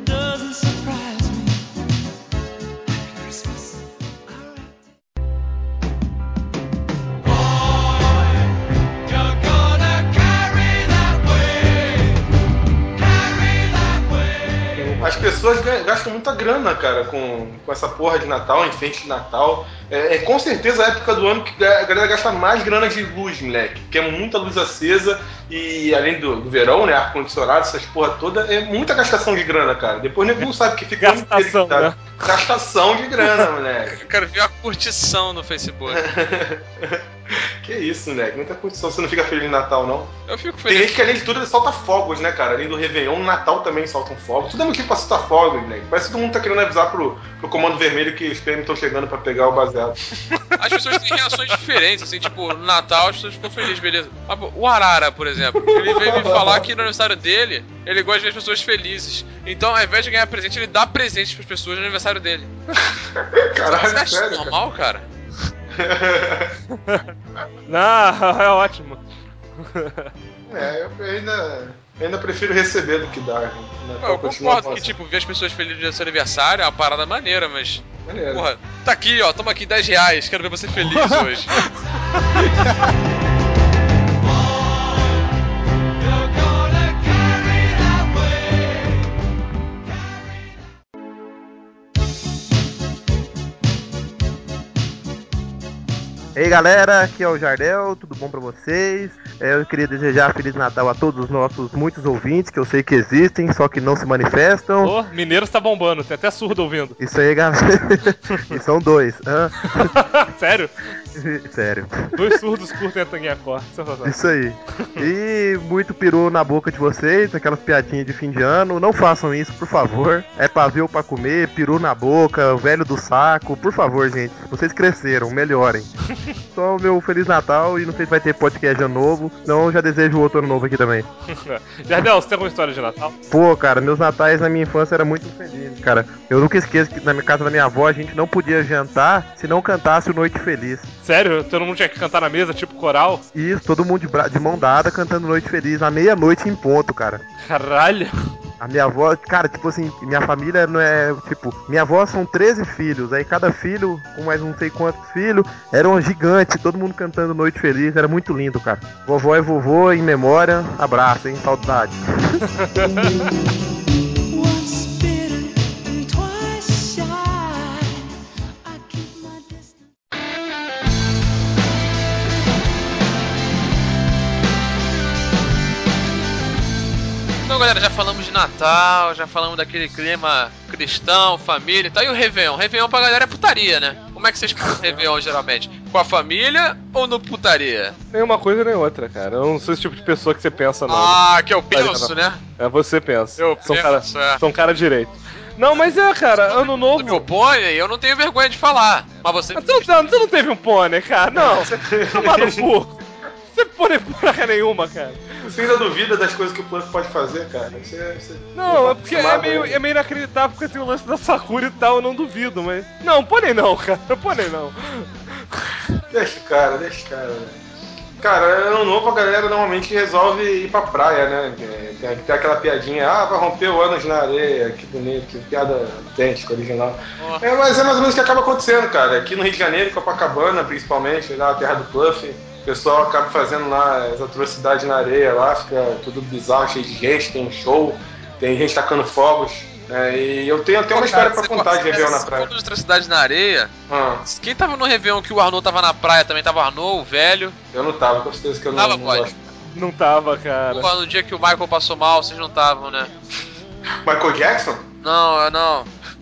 As pessoas gastam muita grana, cara, com essa porra de Natal, enfeite de Natal. É com certeza a época do ano que a galera gasta mais grana de luz, moleque. Porque é muita luz acesa e além do verão, né, ar-condicionado, essas porra toda, é muita gastação de grana, cara. Depois ninguém sabe o que fica gastação, né? Gastação de grana, moleque. Eu quero ver a curtição no Facebook. Que isso, moleque. Muita curtição. Você não fica feliz no Natal, não? Eu fico feliz. Tem gente que além de tudo solta fogos, né, cara? Além do Réveillon, no Natal também soltam fogos. Tudo é motivo pra soltar fogos, moleque. Parece que todo mundo tá querendo avisar pro Comando Vermelho que os PM estão chegando pra pegar o baseado. As pessoas têm reações diferentes, assim, tipo, no Natal as pessoas ficam felizes, beleza. Mas, o Arara, por exemplo, ele veio me falar que no aniversário dele, ele gosta de ver as pessoas felizes. Então, ao invés de ganhar presente, ele dá presentes pras pessoas no aniversário dele. Caralho, você acha sério, normal, cara? Não, é ótimo. Eu ainda prefiro receber do que dar. Né? Eu concordo que, tipo, ver as pessoas felizes no seu aniversário é uma parada maneira, mas... Maneiro. Porra, tá aqui, ó, toma aqui R$10, quero ver você feliz hoje. Ei galera, aqui é o Jardel, tudo bom pra vocês? Eu queria desejar Feliz Natal a todos os nossos muitos ouvintes, que eu sei que existem, só que não se manifestam. Ô, Mineiro está bombando, tem até surdo ouvindo. Isso aí, galera. E são 2. Sério? Sério. 2 surdos curtem a Tanguinha Cor. Isso aí. E muito peru na boca de vocês, aquelas piadinhas de fim de ano. Não façam isso, por favor. É pavio ou pra comer, peru na boca, velho do saco. Por favor, gente. Vocês cresceram, melhorem. Só o meu Feliz Natal e não sei se vai ter podcast ano novo. Não, eu já desejo outro ano novo aqui também. Jardel, você tem alguma história de Natal? Pô, cara, meus natais na minha infância eram muito felizes, cara. Eu nunca esqueço que na minha casa da minha avó a gente não podia jantar se não cantasse o Noite Feliz. Sério? Todo mundo tinha que cantar na mesa, tipo coral? Isso, todo mundo de mão dada cantando Noite Feliz, à meia-noite em ponto, cara. Caralho! A minha avó, cara, tipo assim, minha família não é, tipo, minha avó são 13 filhos, aí cada filho, com mais não sei quantos filhos, era um gigante, todo mundo cantando Noite Feliz, era muito lindo, cara. Vovó e vovô, em memória, abraço, hein, saudade. Então, galera, já falamos de Natal, já falamos daquele clima cristão, família e tal. E o Réveillon? Réveillon pra galera é putaria, né? Como é que vocês passam o Réveillon, geralmente? com a família ou no putaria? Nenhuma coisa nem outra, cara. Eu não sou esse tipo de pessoa que você pensa, não. Ah, que eu penso, né? É, você pensa. Eu penso, são cara direito. Não, mas cara, ano novo... Meu pônei, eu não tenho vergonha de falar. Mas você... Você não teve um pônei, cara, não. Toma no cu. Você pônei porra nenhuma, cara. Você ainda duvida das coisas que o Puff pode fazer, cara? Não, é porque é meio inacreditável, porque tem o lance da Sakura e tal, eu não duvido, mas... Não, pônei não, cara, pônei não. Deixa o cara, velho. Cara, ano novo a galera normalmente resolve ir pra praia, né? Tem aquela piadinha, vai romper o ânus na areia, que bonito, que piada idêntica, original. Mas é mais ou menos o que acaba acontecendo, cara. Aqui no Rio de Janeiro, Copacabana, principalmente, lá na terra do Puff, o pessoal acaba fazendo lá as atrocidades na areia, lá fica tudo bizarro, cheio de gente, tem um show, tem gente tacando fogos. E eu tenho até uma história pra contar de Réveillon na praia. Outra cidade na areia. Quem tava no Réveillon que o Arnaud tava na praia também? Tava o Arnaud, o velho? Eu não tava, com certeza que eu não gosto. Não tava, cara. Pô, no dia que o Michael passou mal, vocês não estavam, né? Michael Jackson? Não.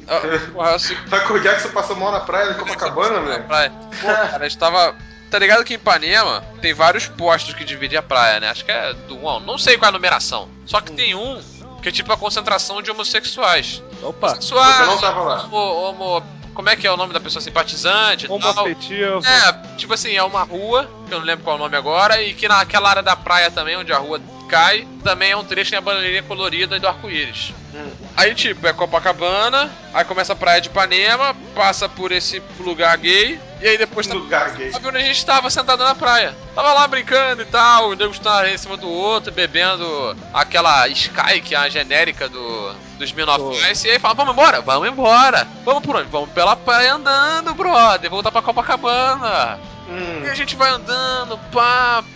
Michael Jackson passou mal na praia de Copacabana, velho? Pô, cara, a gente tava... Tá ligado que em Ipanema tem vários postos que dividem a praia, né? Acho que é do 1, não sei qual é a numeração. Só que tem um que é tipo a concentração de homossexuais. Opa! Homossexuais, você não tava lá. Como é que é o nome da pessoa? Simpatizante e tal. Homoafetivo. Tipo assim, é uma rua, que eu não lembro qual é o nome agora, e que naquela área da praia também, onde a rua cai, também é um trecho que tem a bandeirinha colorida do arco-íris. Aí, tipo, é Copacabana, aí começa a praia de Ipanema, passa por esse lugar gay, e aí depois lugar gay. Onde a gente tava sentado na praia. Tava lá brincando e tal, o nego estava em cima do outro, bebendo aquela Sky, que é a genérica dos Smirnoff Ice, e aí fala, vamos embora. Vamos por onde? Vamos pela praia andando, brother, voltar pra Copacabana. E a gente vai andando, pá.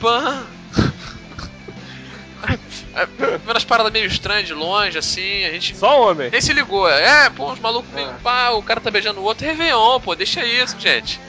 Vendo as paradas meio estranhas de longe, assim, a gente... Só homem? Nem se ligou, os malucos meio pá, o cara tá beijando o outro, Réveillon, pô, deixa isso, gente.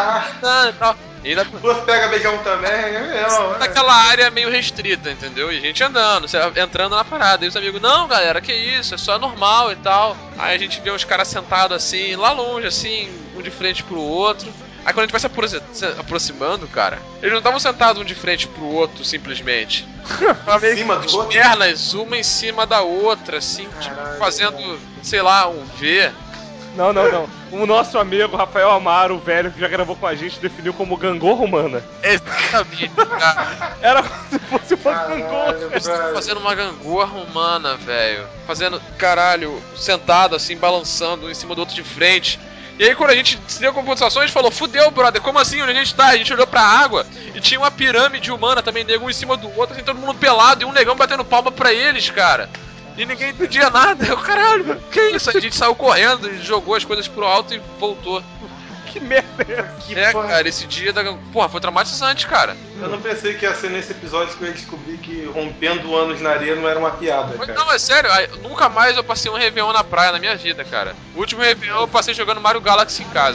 Você pega beijão também, naquela área meio restrita, entendeu? E a gente andando, entrando na parada, e os amigos, não, galera, que isso, é só normal e tal. Aí a gente vê uns caras sentados assim, lá longe, assim, um de frente pro outro. Aí quando a gente vai se aproximando, cara, eles não estavam sentados um de frente pro outro, simplesmente. Em cima do outro? Pernas, uma em cima da outra, assim, tipo, fazendo, sei lá, um V. Não. O nosso amigo Rafael Amaro, o velho que já gravou com a gente, definiu como gangorra humana. Exatamente, cara. Era como se fosse uma gangorra. Eles estavam fazendo uma gangorra humana, velho. Fazendo, caralho, sentado assim, balançando um em cima do outro de frente. E aí quando a gente se deu com compensação, a gente falou, fudeu, brother, como assim? Onde a gente tá? A gente olhou pra água e tinha uma pirâmide humana também, nego um em cima do outro, assim, todo mundo pelado e um negão batendo palma pra eles, cara. E ninguém entendia nada. Eu, caralho, que isso? A gente saiu correndo e jogou as coisas pro alto e voltou. Que merda é essa? Cara, esse dia da... Porra, foi traumatizante, cara. Eu não pensei que ia ser nesse episódio que eu ia descobrir que rompendo anos na areia não era uma piada, cara. Não, é sério, nunca mais eu passei um Réveillon na praia na minha vida, cara. O último Réveillon eu passei jogando Mario Galaxy em casa.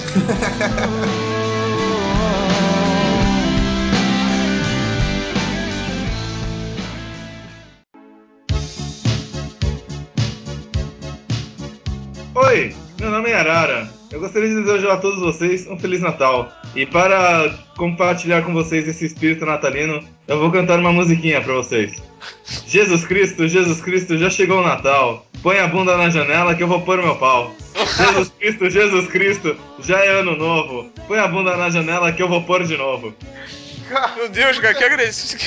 Oi, meu nome é Arara. Eu gostaria de desejar a todos vocês um Feliz Natal. E para compartilhar com vocês esse espírito natalino, eu vou cantar uma musiquinha pra vocês. Jesus Cristo, já chegou o Natal. Põe a bunda na janela que eu vou pôr meu pau. Jesus Cristo, já é ano novo. Põe a bunda na janela que eu vou pôr de novo. Meu Deus, cara, que agressivo.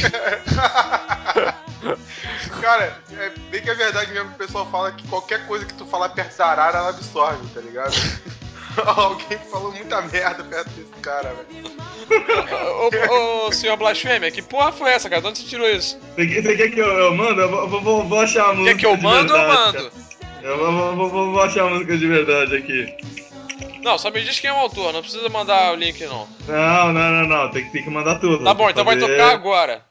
Cara, é bem que é verdade mesmo que o pessoal fala que qualquer coisa que tu falar perto da Arara, ela absorve, tá ligado? Alguém falou muita merda perto desse cara, velho. Ô, senhor Blasfêmia, que porra foi essa, cara? De onde você tirou isso? Você quer que eu mando? Eu vou achar a música. Quer que eu mando ou eu mando? Eu vou achar a música de verdade aqui. Não, só me diz quem é o autor, não precisa mandar o link não. Não, tem que mandar tudo. Tá bom, então vai tocar agora.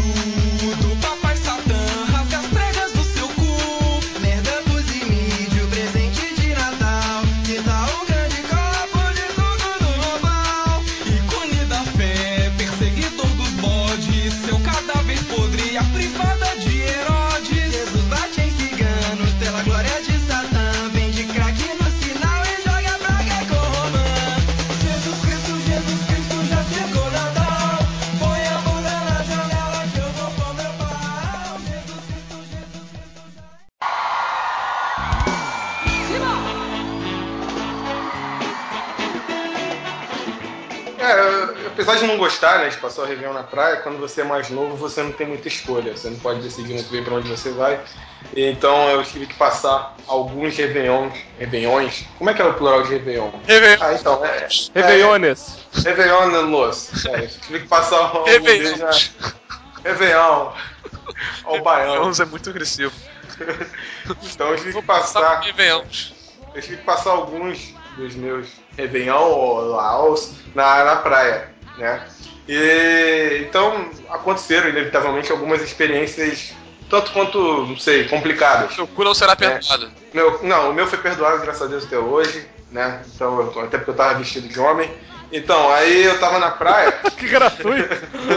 Merda dos e mídio Apesar de não gostar, né, de passar o Réveillon na praia, quando você é mais novo, você não tem muita escolha. Você não pode decidir muito bem pra onde você vai. Então eu tive que passar alguns Réveillons. Como é que é o plural de Réveillon? Réveillon. Ah, então. Réveillones. Réveillon-los. Tive que passar alguns deles na... Réveillon. Ao baiano. É muito agressivo. Então eu tive que passar... Eu tive que passar alguns dos meus Réveillon ou Laos na praia, né? Então aconteceram inevitavelmente algumas experiências tanto quanto, não sei, complicadas. Seu cu não será perdoado. O meu foi perdoado, graças a Deus, até hoje, né? Então, até porque eu tava vestido de homem. Então, aí eu tava na praia. Que gratuito!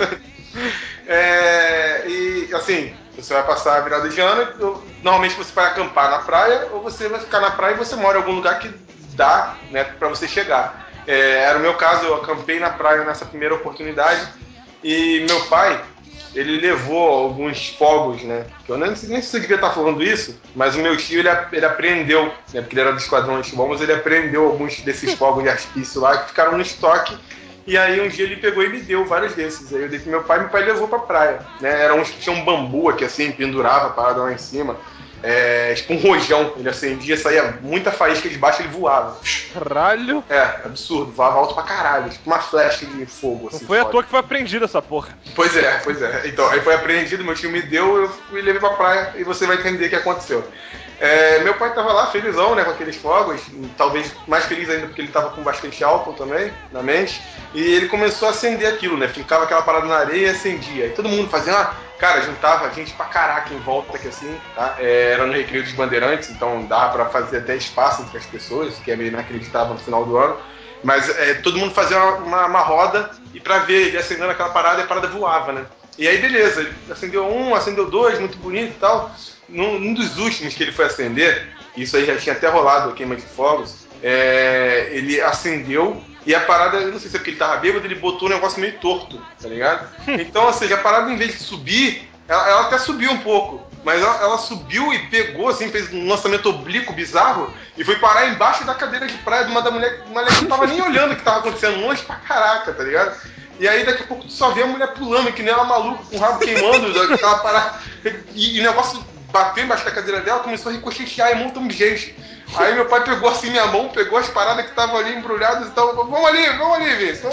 E assim, você vai passar a virada de ano, normalmente você vai acampar na praia, ou você vai ficar na praia e você mora em algum lugar que dá, né, pra você chegar. Era o meu caso, eu acampei na praia nessa primeira oportunidade, e meu pai, ele levou alguns fogos, né, que eu nem sei se eu devia estar falando isso, mas o meu tio, ele apreendeu, né, porque ele era do esquadrão antibombas, ele apreendeu alguns desses fogos de artifício lá, que ficaram no estoque. E aí um dia ele pegou e me deu vários desses. Aí eu dei pro meu pai levou pra praia, né? Era uns que tinham um bambu aqui assim, pendurava a parada lá em cima. Tipo um rojão, ele acendia, saía muita faísca de baixo, ele voava. Caralho! Absurdo, voava alto pra caralho, tipo uma flecha de fogo. Assim, não foi à toa que foi apreendido essa porra. Pois é. Então, aí foi apreendido, meu tio me deu, eu fui levei pra praia e você vai entender o que aconteceu. Meu pai tava lá, felizão, né, com aqueles fogos, talvez mais feliz ainda porque ele tava com bastante álcool também na mente, e ele começou a acender aquilo, né, ficava aquela parada na areia e acendia, e todo mundo fazia, cara, juntava gente pra caraca em volta aqui assim, tá? Era no Recreio dos Bandeirantes, então dava pra fazer até espaço entre as pessoas, que é meio inacreditável no final do ano, mas todo mundo fazia uma roda, e pra ver ele acendendo aquela parada, e a parada voava, né. E aí beleza, ele acendeu um, acendeu dois, muito bonito e tal. Num dos últimos que ele foi acender, isso aí já tinha até rolado a queima de fogos, ele acendeu e a parada, eu não sei se é porque ele tava bêbado, ele botou um negócio meio torto, tá ligado? Então, ou seja, a parada em vez de subir, ela até subiu um pouco, mas ela subiu e pegou, assim, fez um lançamento oblíquo bizarro e foi parar embaixo da cadeira de praia de uma mulher que não tava nem olhando o que tava acontecendo, longe pra caraca, tá ligado? E aí daqui a pouco tu só vê a mulher pulando, que nem ela maluca, com o rabo queimando, aquela parada. E o negócio bateu embaixo da cadeira dela, começou a ricochetear e um montão de gente. Aí meu pai pegou assim minha mão, pegou as paradas que estavam ali embrulhadas e tal, vamos ali, Vinícius,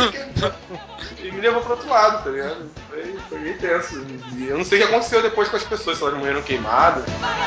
e me levou pro outro lado, tá ligado? Foi meio tenso. E eu não sei o que aconteceu depois com as pessoas, se elas morreram queimadas.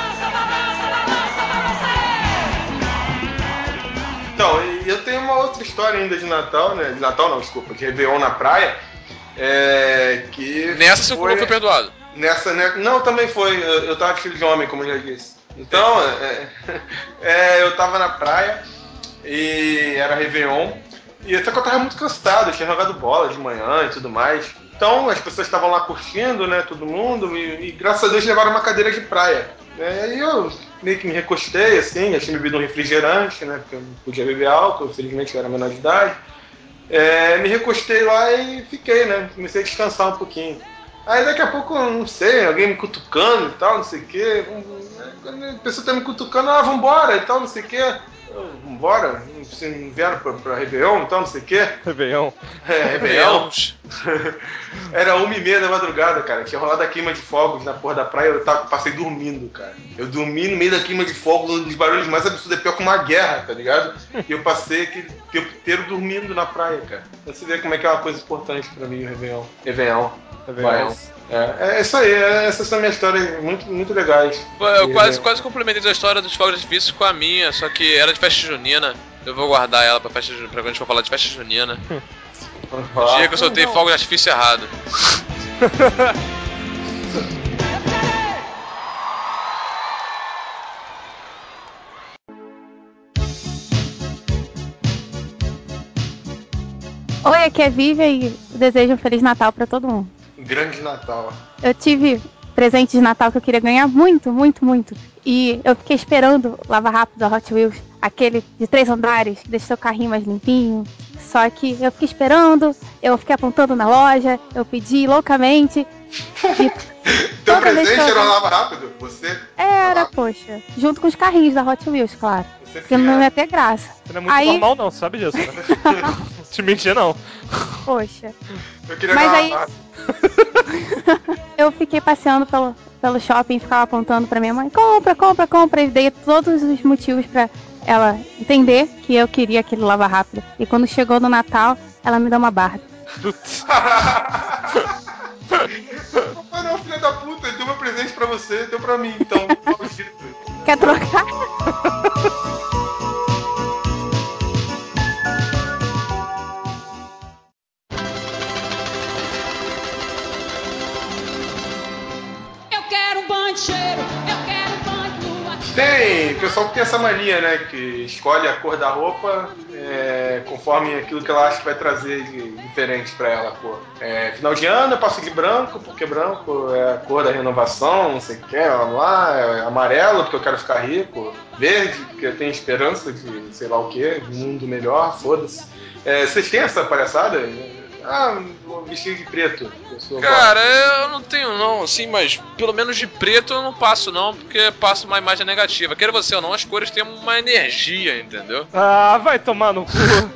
Então, eu tenho uma outra história ainda de Natal, né? De Natal não, desculpa, de Réveillon na praia. Que nessa seu cu não foi perdoado. Nessa, né? Não, também foi. Eu tava vestido de homem, como eu já disse. Então, eu tava na praia e era Réveillon. E até que eu tava muito cansado, eu tinha jogado bola de manhã e tudo mais. Então, as pessoas estavam lá curtindo, né? Todo mundo. E graças a Deus levaram uma cadeira de praia. Aí eu meio que me recostei, assim, eu tinha bebido um refrigerante, né? Porque eu não podia beber álcool, infelizmente eu era menor de idade. Me recostei lá e fiquei, né? Comecei a descansar um pouquinho. Aí daqui a pouco, não sei, alguém me cutucando e tal, não sei o quê. A pessoa tá me cutucando, vambora e tal, não sei o quê. Vambora? Vocês não vieram pra Réveillon e tal, não sei o quê? Réveillon. Réveillon. Era 1h30 da madrugada, cara. Tinha rolado a queima de fogos na porra da praia, eu passei dormindo, cara. Eu dormi no meio da queima de fogos, um dos barulhos mais absurdos, é pior que uma guerra, tá ligado? E eu passei aquele tempo inteiro dormindo na praia, cara. Pra você ver como é que é uma coisa importante pra mim, o Réveillon. Réveillon. É isso aí, essas são minhas histórias muito, muito legais. Eu quase complementei a história dos fogos de artifício com a minha, só que era de festa junina. Eu vou guardar ela pra quando a gente for falar de festa junina. O dia que eu soltei fogo de artifício errado. Oi, aqui é Vivian e desejo um Feliz Natal pra todo mundo. Grande Natal. Eu tive presente de Natal que eu queria ganhar muito, muito, muito. E eu fiquei esperando o Lava Rápido da Hot Wheels, aquele de 3 andares, que deixa seu carrinho mais limpinho. Só que eu fiquei esperando, eu fiquei apontando na loja, eu pedi loucamente. Teu presente era o Lava Rápido? Você? Era, poxa. Junto com os carrinhos da Hot Wheels, claro. Porque não ia ter graça. Você não é muito normal não, sabe disso, né? te mentir, não. Poxa. Eu queria Mas ganhar aí- uma Barbie. Eu fiquei passeando pelo shopping e ficava apontando pra minha mãe, compra, compra, compra. E dei todos os motivos pra ela entender que eu queria aquele lava rápido. E quando chegou no Natal, ela me deu uma Barbie. Papai não, filha da puta, ele deu meu presente pra você, deu pra mim, então. Maldito. Quer trocar? Eu quero um banho de cheiro, eu quero um banho de lua. Tem pessoal que tem essa mania, né? Que escolhe a cor da roupa conforme aquilo que ela acha que vai trazer de diferente pra ela a cor. Final de ano eu passo de branco, porque branco é a cor da renovação, não sei o que, lá. Amarelo, porque eu quero ficar rico. Verde, porque eu tenho esperança de sei lá o que, de um mundo melhor, foda-se. Vocês têm essa palhaçada? Vou vestir de preto. Cara, eu não tenho não, assim, mas pelo menos de preto eu não passo não, porque passa uma imagem negativa. Queira você ou não, as cores têm uma energia, entendeu? Ah, vai tomar no cu.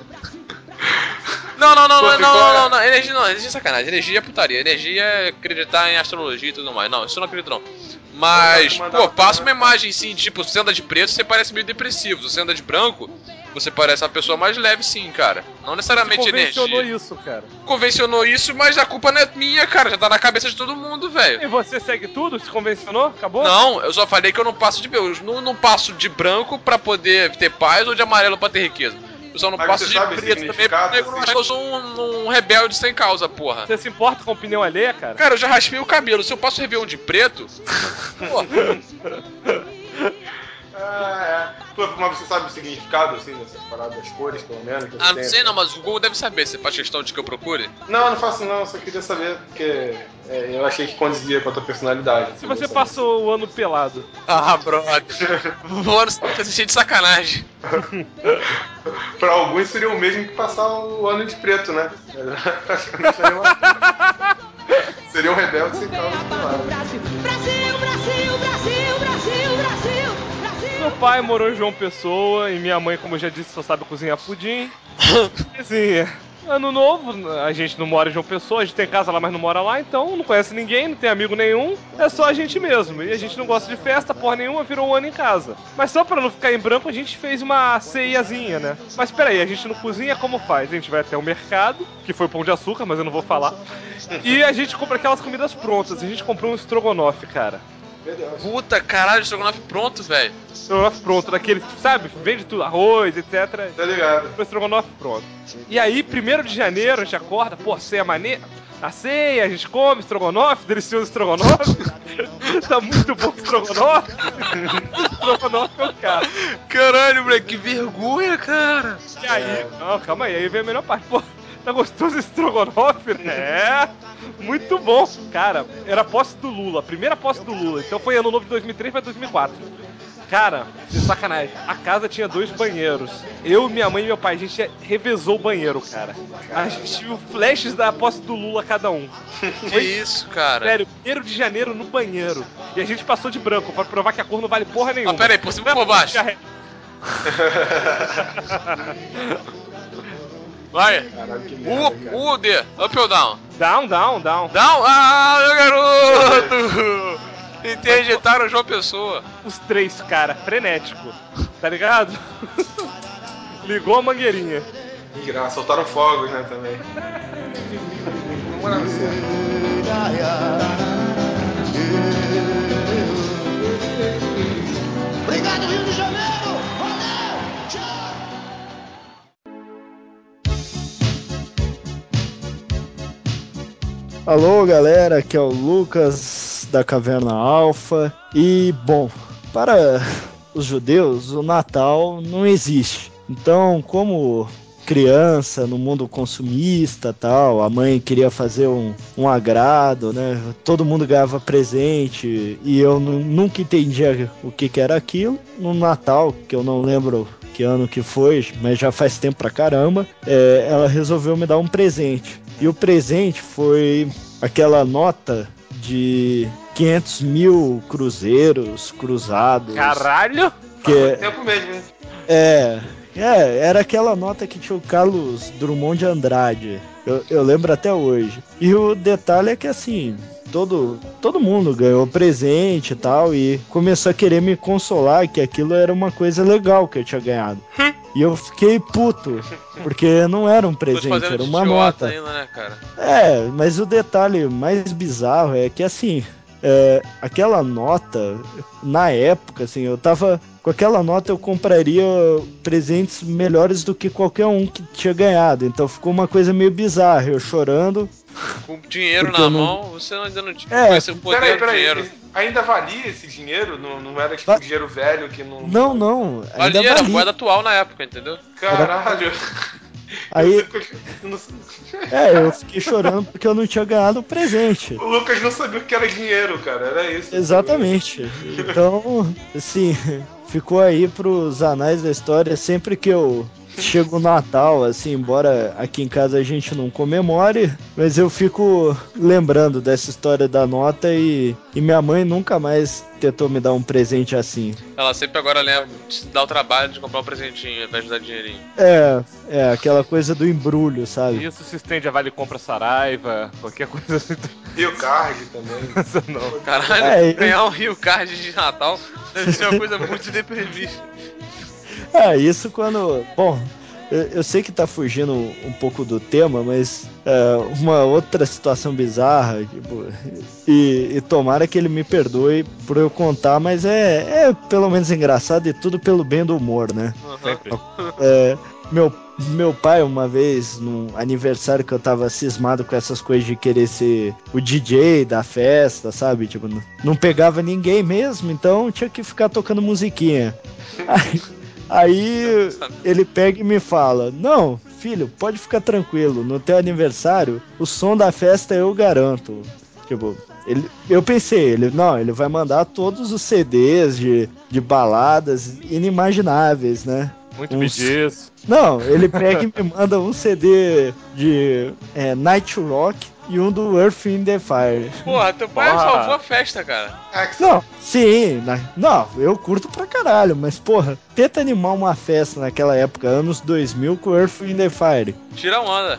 Não, energia é sacanagem, energia é putaria, energia é acreditar em astrologia e tudo mais. Não, isso eu não acredito não. Mas, pô, passa uma imagem assim, tipo, se você anda de preto, você parece meio depressivo. Se você anda de branco, você parece uma pessoa mais leve sim, cara. Não necessariamente Você convencionou energia. isso, cara. Convencionou isso, mas a culpa não é minha, cara. Já tá na cabeça de todo mundo, velho. E você segue tudo? Se convencionou? Acabou? Não, eu só falei que eu não passo de branco. Eu não passo de branco pra poder ter paz ou de amarelo pra ter riqueza. Eu só não Mas passo você de sabe o preto também significado, porque eu acho que eu sou um rebelde sem causa, porra. Você se importa com a opinião alheia, cara? Cara, eu já raspei o cabelo. Se eu passo Réveillon de preto, porra. Pô, mas você sabe o significado, assim, dessas paradas, das cores, pelo menos? que você Não tem? sei não, mas o Google deve saber. Você faz questão de que eu procure? Não, não faço não, só queria saber, porque eu achei que condizia com a tua personalidade. Se você passou o ano pelado. Ah, brother. O ano tá cheio de sacanagem. Pra alguns seria o mesmo que passar o ano de preto, né? Seria um rebelde sem causa. Brasil, Brasil, Brasil, Brasil, Brasil, Brasil. Meu pai morou em João Pessoa e minha mãe, como eu já disse, só sabe cozinhar pudim. Cozinha. Ano novo, a gente não mora em João Pessoa, a gente tem casa lá, mas não mora lá, então não conhece ninguém, não tem amigo nenhum, é só a gente mesmo. E a gente não gosta de festa, porra nenhuma, virou um ano em casa. Mas só pra não ficar em branco, a gente fez uma ceiazinha, né? Mas peraí, a gente não cozinha, como faz? A gente vai até o mercado, que foi Pão de Açúcar, mas eu não vou falar, e a gente compra aquelas comidas prontas. A gente comprou um estrogonofe, cara. Puta, caralho, estrogonofe pronto, velho. Estrogonofe pronto, daquele, sabe? Vende tudo, arroz, etc. Tá ligado. O estrogonofe pronto. E aí, 1º de janeiro, a gente acorda, pô, ceia maneira. A ceia, a gente come estrogonofe, delicioso estrogonofe. Tá muito bom o estrogonofe. Estrogonofe é o cara. Caralho, moleque, que vergonha, cara. E aí, não, calma aí vem a melhor parte. Pô, tá gostoso esse estrogonofe, né? É, muito bom. Cara, era a posse do Lula, a primeira posse do Lula. Então foi ano novo de 2003 pra 2004. Cara, de sacanagem, a casa tinha 2 banheiros. Eu, minha mãe e meu pai, a gente revezou o banheiro, cara. A gente viu flashes da posse do Lula cada um. Que isso, cara? Sério, 1º de janeiro no banheiro. E a gente passou de branco pra provar que a cor não vale porra nenhuma. Ah, pera aí, por cima ou por baixo? Vai. Caralho, que merda, cara. U ou D? Up ou down? Down, down, down. Down? Ah, meu garoto! Interditaram João Pessoa. Os 3, cara, frenético. Tá ligado? Ligou a mangueirinha. Que graça, soltaram fogos, né, também. Vamos morar no céu. Obrigado, Rio de Janeiro! Valeu! Tchau! Alô galera, aqui é o Lucas da Caverna Alfa. E bom, para os judeus o Natal não existe. Então, como criança no mundo consumista tal, a mãe queria fazer um agrado, né? Todo mundo ganhava presente e eu nunca entendia o que era aquilo. No Natal, que eu não lembro que ano que foi, mas já faz tempo pra caramba, ela resolveu me dar um presente. E o presente foi aquela nota de 500 mil cruzeiros cruzados. Caralho! Faz muito tempo mesmo, hein? Era aquela nota que tinha o Carlos Drummond de Andrade. Eu lembro até hoje. E o detalhe é que assim, todo mundo ganhou presente e tal, e começou a querer me consolar que aquilo era uma coisa legal que eu tinha ganhado. E eu fiquei puto, porque não era um presente, era uma nota. Ainda, né, cara? Mas o detalhe mais bizarro é que assim, aquela nota, na época, assim, eu tava... Com aquela nota eu compraria presentes melhores do que qualquer um que tinha ganhado. Então ficou uma coisa meio bizarra, eu chorando. Com dinheiro na mão, você ainda não tinha conhecido o poder do dinheiro. Ainda valia esse dinheiro? Não era tipo dinheiro velho que não... Não. Ainda valia, era moeda atual na época, entendeu? Caralho. Aí... eu fiquei chorando porque eu não tinha ganhado o presente. O Lucas não sabia o que era dinheiro, cara. Era isso. Exatamente. Então, assim... Ficou aí pros anais da história. Sempre que eu chego no Natal, assim, embora aqui em casa a gente não comemore, mas eu fico lembrando dessa história da nota e minha mãe nunca mais tentou me dar um presente assim. Ela sempre agora lembra de dar o trabalho de comprar um presentinho ao invés de dar dinheirinho. Aquela coisa do embrulho, sabe? Isso se estende a Vale Compra Saraiva, qualquer coisa assim. Rio Card também. Não. Caralho, ganhar um Rio Card de Natal deve ser uma coisa muito deprimista. Isso quando... Bom, eu sei que tá fugindo um pouco do tema, mas uma outra situação bizarra, tipo, e tomara que ele me perdoe por eu contar, mas é pelo menos engraçado e tudo pelo bem do humor, né? Meu pai, uma vez, num aniversário que eu tava cismado com essas coisas de querer ser o DJ da festa, sabe? Tipo, não pegava ninguém mesmo, então tinha que ficar tocando musiquinha. Aí ele pega e me fala: não, filho, pode ficar tranquilo, no teu aniversário, o som da festa eu garanto. Tipo, eu pensei, ele vai mandar todos os CDs de baladas inimagináveis, né? Muito disso. Não, ele pega e me manda um CD de Night Rock e um do Earth in the Fire. Porra, teu pai salvou a festa, cara. Não, sim, não, eu curto pra caralho, mas porra, tenta animar uma festa naquela época, anos 2000, com Earth in the Fire. Tira onda.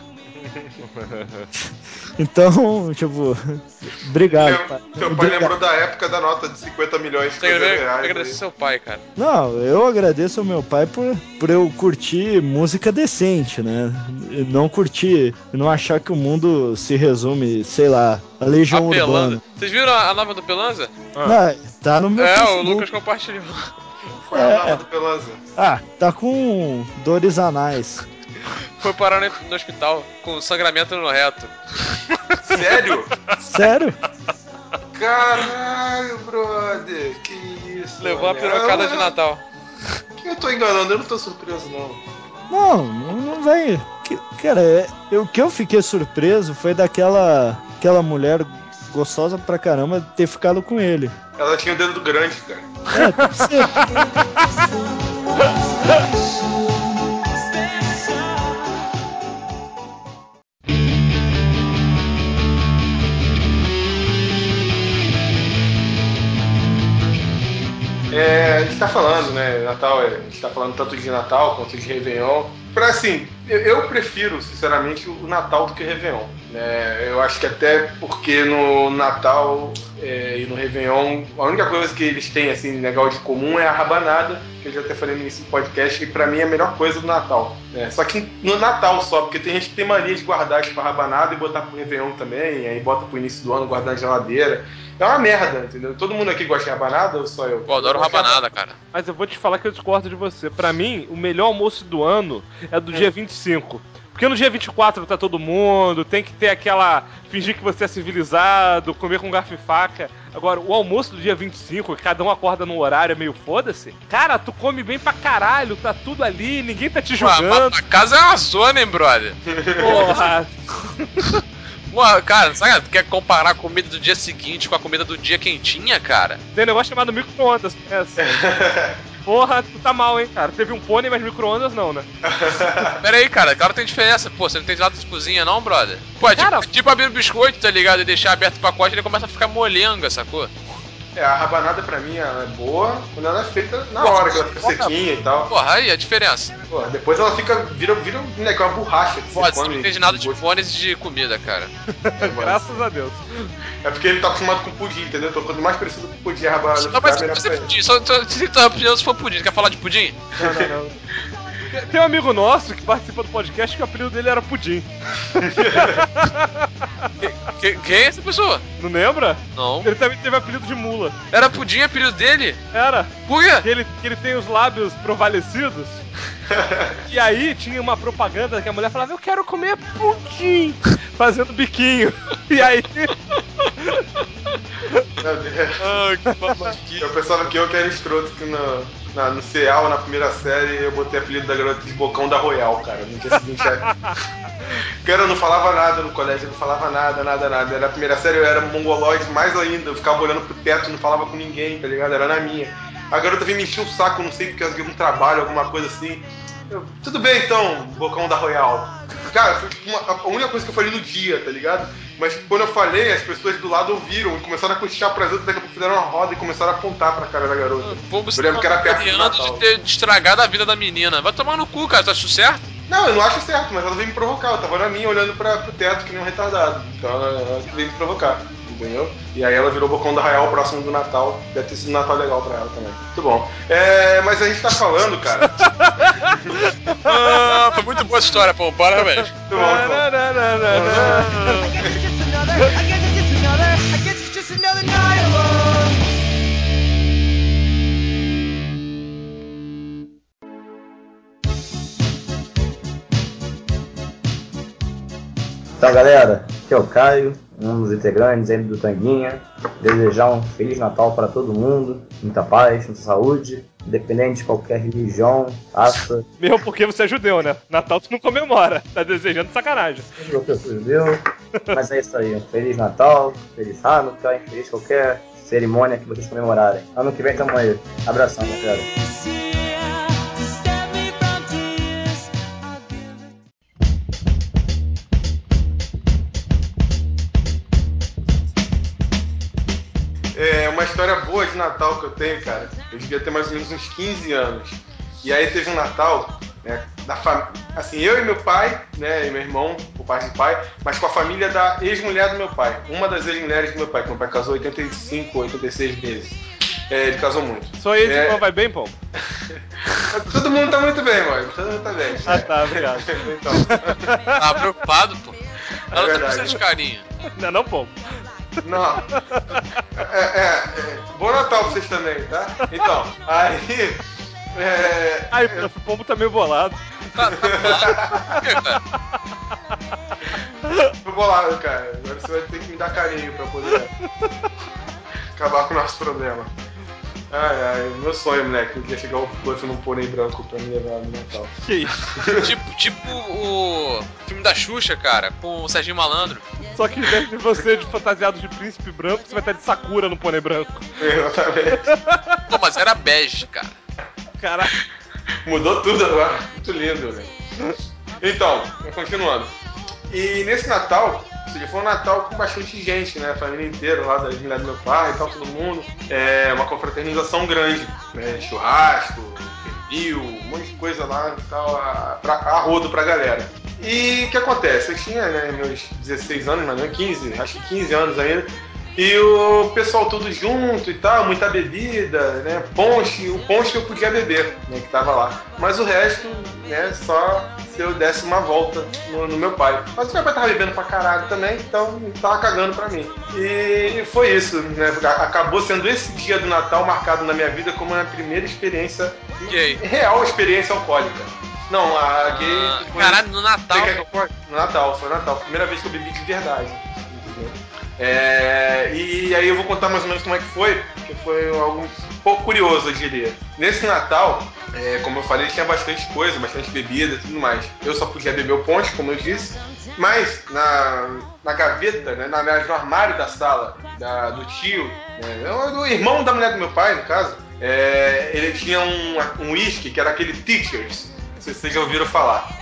Então, tipo, obrigado, pai. Teu pai lembrou da época da nota de 50 milhões de reais. Agradecer seu pai, cara. Não, eu agradeço ao meu pai por eu curtir música decente, né? Não curtir, não achar que o mundo se resume, sei lá, a Legião Urbana. Vocês viram a nova do Pelanza? Não, tá no meu Facebook. O Lucas compartilhou. Qual é a nova do Pelanza? Tá com dores anais. Foi parar no hospital com sangramento no reto. Sério? Sério? Caralho, brother. Que isso? Levou a pirocada de Natal. Eu tô enganando, eu não tô surpreso, não. Não vem. Cara, o que eu fiquei surpreso foi daquela mulher gostosa pra caramba ter ficado com ele. Ela tinha o dedo grande, cara. Deve ser. A gente tá falando, né, Natal, a gente tá falando tanto de Natal quanto de Réveillon. Pra assim, eu prefiro, sinceramente, o Natal do que o Réveillon. Né? Eu acho que até porque no Natal e no Réveillon, a única coisa que eles têm, assim, legal de comum é a rabanada, que eu já até falei no início do podcast, e pra mim é a melhor coisa do Natal. Né? Só que no Natal só, porque tem gente que tem mania de guardar tipo, a rabanada e botar pro Réveillon também, aí bota pro início do ano, guardar na geladeira. É uma merda, entendeu? Todo mundo aqui gosta de rabanada ou só eu? Eu adoro rabanada, cara. Mas eu vou te falar que eu discordo de você. Pra mim, o melhor almoço do ano é do dia 25. Porque no dia 24 tá todo mundo, tem que ter aquela... Fingir que você é civilizado, comer com garfo e faca. Agora, o almoço do dia 25, cada um acorda num horário meio foda-se. Cara, tu come bem pra caralho, tá tudo ali, ninguém tá te julgando. A casa é uma zona, hein, brother? Porra... Porra, cara, sabe, tu quer comparar a comida do dia seguinte com a comida do dia quentinha, cara? Tem um negócio chamado micro-ondas, conhece? Porra, tu tá mal, hein, cara. Teve um pônei, mas micro-ondas não, né? Pera aí, cara, claro que tem diferença. Pô, você não tem nada de cozinha não, brother? Pô, é cara... tipo abrir um biscoito, tá ligado? E deixar aberto o pacote, ele começa a ficar molenga, sacou? A rabanada pra mim ela é boa quando ela é feita na hora, que ela fica sequinha e tal. Porra, aí a diferença. Porra, depois ela vira né, que é uma borracha. Que Pô, você não entende nada de fones de comida, cara. Graças a Deus. É porque ele tá acostumado com pudim, entendeu? Então quanto mais parecido com pudim a rabanada Não, mas ficar, melhor você pra pudim, só tá pedindo se for pudim. Quer falar de pudim? Não. Tem um amigo nosso que participa do podcast que o apelido dele era Pudim. Quem é essa pessoa? Não lembra? Não. Ele também teve apelido de mula. Era Pudim apelido dele? Era. Por quê? Que ele tem os lábios provalecidos. E aí tinha uma propaganda que a mulher falava, eu quero comer pudim, fazendo biquinho. E aí... Meu Deus. Eu pensava que eu era escroto que no Ceal, na primeira série, eu botei o apelido da garota de Bocão da Royal, cara. No dia seguinte, cara, eu não falava nada no colégio, eu não falava nada. Na primeira série eu era mongoloide mais ainda, eu ficava olhando pro teto, não falava com ninguém, tá ligado? Era na minha. A garota veio me encher o saco, não sei porque eu algum trabalho, alguma coisa assim. Tudo bem então, Bocão da Royal. Cara, foi tipo a única coisa que eu falei no dia, tá ligado? Mas quando eu falei, as pessoas do lado ouviram e começaram a cochichar pras outras, daqui a pouco fizeram uma roda e começaram a apontar pra cara da garota. Pô, você eu lembro que era perto do Natal. de ter estragado a vida da menina. Vai tomar no cu, cara, tá achando certo? Não, eu não acho certo, mas ela veio me provocar. Eu tava na minha olhando pro teto que nem um retardado. Então ela veio me provocar, entendeu? E aí ela virou Bocão da Royal próximo do Natal. Deve ter sido um Natal legal pra ela também. Muito bom. Mas a gente tá falando, cara. Foi muito boa a história, pô. Parabéns. Muito bom. Então, galera, aqui é o Caio, um dos integrantes aí do Tanguinha. Desejar um Feliz Natal para todo mundo, muita paz, muita saúde, independente de qualquer religião, raça. Mesmo porque você é judeu, né? Natal tu não comemora, tá desejando sacanagem. Eu sou judeu, mas é isso aí, um Feliz Natal, Feliz Hanukkah, feliz qualquer cerimônia que vocês comemorarem. Ano que vem tamo aí. Abração, galera. Uma história boa de Natal que eu tenho, cara. Eu devia ter mais ou menos uns 15 anos. E aí teve um Natal, né, assim, eu e meu pai, né, e meu irmão, por parte de pai, mas com a família da ex-mulher do meu pai. Uma das ex-mulheres do meu pai, que meu pai casou 85, 86 vezes. Ele casou muito. Sua ex-irmã vai bem, pô? Todo mundo tá muito bem, mano. Todo mundo tá bem. Ah, tá, obrigado. Então. Tá preocupado, pô? Ela verdade. não precisa de carinho. Não, pô. Não. Bom Natal pra vocês também, tá? Então, aí... Ai, o pombo tá meio bolado. Tá bolado? Tô bolado, cara. Agora você vai ter que me dar carinho pra poder acabar com o nosso problema. Ai, meu sonho, moleque. Eu queria chegar o Puff num pônei branco pra me levar no Natal. Que isso? tipo o filme da Xuxa, cara, com o Serginho Malandro. Só que em vez de você de fantasiado de príncipe branco, você vai estar de Sakura no pônei branco. Exatamente. Pô, mas era bege, cara. Caraca. Mudou tudo agora. Muito lindo, velho. Então, continuando. E nesse Natal, foi um Natal com bastante gente, né? A família inteira lá da mulher do meu pai e tal, todo mundo. Uma confraternização grande, né? Churrasco, pernil, um monte de coisa lá e tal, a rodo pra galera. E o que acontece? Eu tinha, né, meus 16 anos, mas não 15, acho que 15 anos ainda. E o pessoal todo junto e tal, muita bebida, né? Ponche, o ponche eu podia beber, né? Que tava lá. Mas o resto, né? Só se eu desse uma volta no meu pai. Mas o meu pai tava bebendo pra caralho também, então tava cagando pra mim. E foi isso, né? Acabou sendo esse dia do Natal marcado na minha vida como a minha primeira experiência, real experiência alcoólica. Não, a gay... Caralho, no Natal? No Natal, foi no Natal. Primeira vez que eu bebi de verdade. Entendeu? E aí eu vou contar mais ou menos como é que foi, porque foi algo um pouco curioso, eu diria. Nesse Natal, como eu falei, tinha bastante coisa, bastante bebida e tudo mais. Eu só podia beber o ponche, como eu disse, mas na gaveta, né, no armário da sala do tio, né, do irmão da mulher do meu pai, no caso, ele tinha um whisky que era aquele Teachers, não sei se vocês já ouviram falar.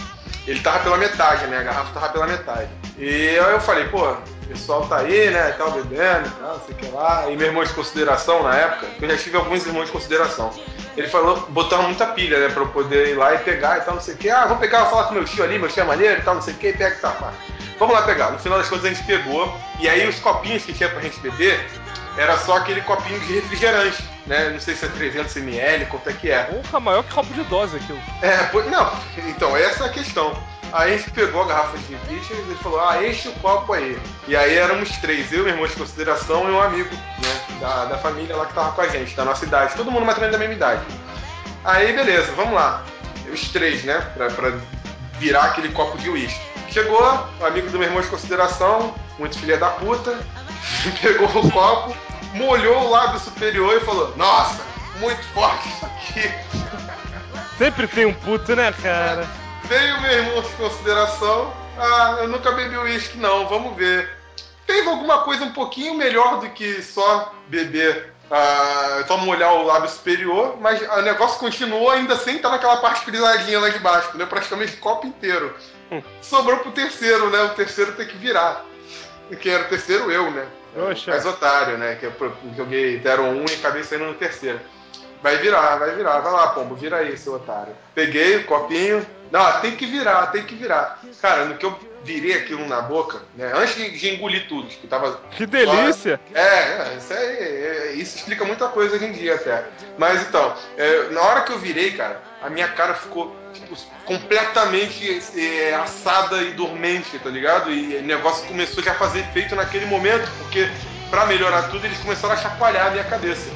ele tava pela metade, né? A garrafa tava pela metade. E aí eu falei, pô, o pessoal tá aí, né? Tal, bebendo, tal, não sei o que lá. E meu irmão de consideração na época, eu já tive alguns irmãos de consideração. Ele falou, botava muita pilha, né? Pra eu poder ir lá e pegar e tal, não sei o que. Ah, vou pegar, vou falar com meu tio ali, meu tio é maneiro e tal, não sei o que, e pega e tal, pá. Vamos lá pegar. No final das contas a gente pegou. E aí os copinhos que tinha pra gente beber, era só aquele copinho de refrigerante, né? Não sei se é 300 ml, quanto é que é. Porra, maior que copo de dose aquilo. Não, então, essa é a questão. Aí a gente pegou a garrafa de bicho e ele falou, enche o copo aí. E aí éramos 3, eu, meu irmão de consideração e um amigo, né, da família lá que tava com a gente, da nossa idade. Todo mundo mais ou menos da mesma idade. Aí, beleza, vamos lá. Os 3, né, pra virar aquele copo de uísque. Chegou, o amigo do meu irmão de consideração, muito filha da puta, pegou o copo, molhou o lábio superior e falou, nossa, muito forte isso aqui. Sempre tem um puto, né, cara? Veio meu irmão de consideração, eu nunca bebi uísque não, vamos ver. Teve alguma coisa um pouquinho melhor do que só beber, só molhar o lábio superior, mas o negócio continuou ainda sem estar naquela parte frisadinha lá de baixo, né? Praticamente o copo inteiro. Sobrou pro terceiro, né? O terceiro tem que virar. Que era o terceiro eu, né? Mais otário, né? Que eu joguei, deram um e acabei saindo no terceiro. Vai virar. Vai lá, pombo, vira aí, seu otário. Peguei o copinho. Não, tem que virar. Cara, no que eu virei aquilo na boca, né? Antes de engolir tudo, que tava... Que delícia! Isso explica muita coisa hoje em dia até. Mas então, na hora que eu virei, cara, a minha cara ficou tipo, completamente assada e dormente, tá ligado? E o negócio começou já a fazer efeito naquele momento, porque pra melhorar tudo, eles começaram a chacoalhar a minha cabeça.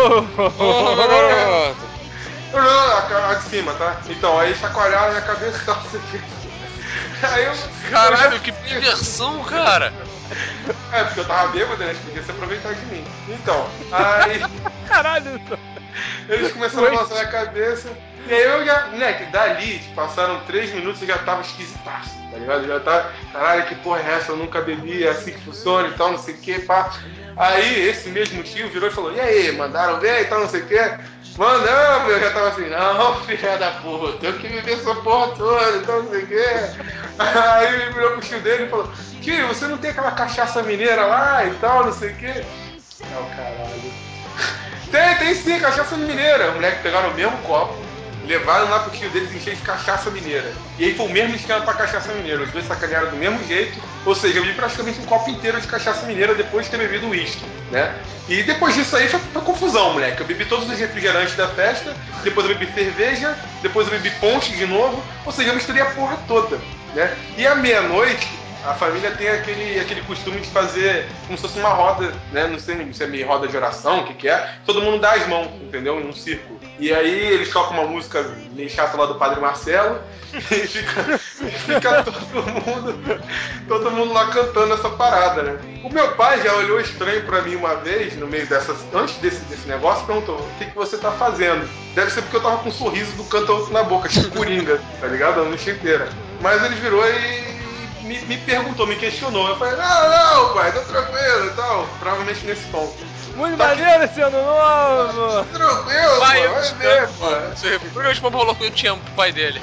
A de cima, tá? Então, aí chacoalharam a minha cabeça e tal, não sei o que. Aí Caralho, que perversão, cara! Porque eu tava bêbado, né? Eles podiam se aproveitar de mim. Então, aí... Caralho! Eles começaram a balançar minha cabeça. E aí eu já, né, que dali, passaram 3 minutos e eu já tava esquisitaço, tá ligado? Eu já tava, caralho, que porra é essa? Eu nunca bebi, é assim que funciona e tal, não sei o que, pá. Aí esse mesmo tio virou e falou, e aí, mandaram ver e tal, não sei o que? Mandamos, eu já tava assim, não, filha da puta, eu que bebi essa porra toda e tal, não sei o que. Aí ele virou pro tio dele e falou, tio, você não tem aquela cachaça mineira lá e tal, não sei o que? Não, caralho. Tem sim, cachaça mineira. O moleque pegaram o mesmo copo, levaram lá pro tio deles e encheram de cachaça mineira. E aí foi o mesmo esquema pra cachaça mineira. Os dois sacanearam do mesmo jeito. Ou seja, eu bebi praticamente um copo inteiro de cachaça mineira depois de ter bebido uísque, né? E depois disso aí foi confusão, moleque. Eu bebi todos os refrigerantes da festa, depois eu bebi cerveja, depois eu bebi ponche de novo. Ou seja, eu misturei a porra toda, né? E à meia-noite, a família tem aquele costume de fazer como se fosse uma roda, né? Não sei se é meio roda de oração, o que é. Todo mundo dá as mãos, entendeu? Em um círculo. E aí eles tocam uma música meio chata lá do Padre Marcelo e fica todo mundo lá cantando essa parada, né? O meu pai já olhou estranho pra mim uma vez, no meio antes desse negócio, perguntou, o que você tá fazendo? Deve ser porque eu tava com um sorriso do canto ao outro na boca, tipo coringa, tá ligado? A noite inteira. Mas ele virou e me perguntou, me questionou. Eu falei, não, pai, tá tranquilo e tal. Provavelmente nesse tom. Muito maneiro esse ano novo! Tranquilo, vai ver, pô. Por que o Spam falou que eu te amo pro pai dele?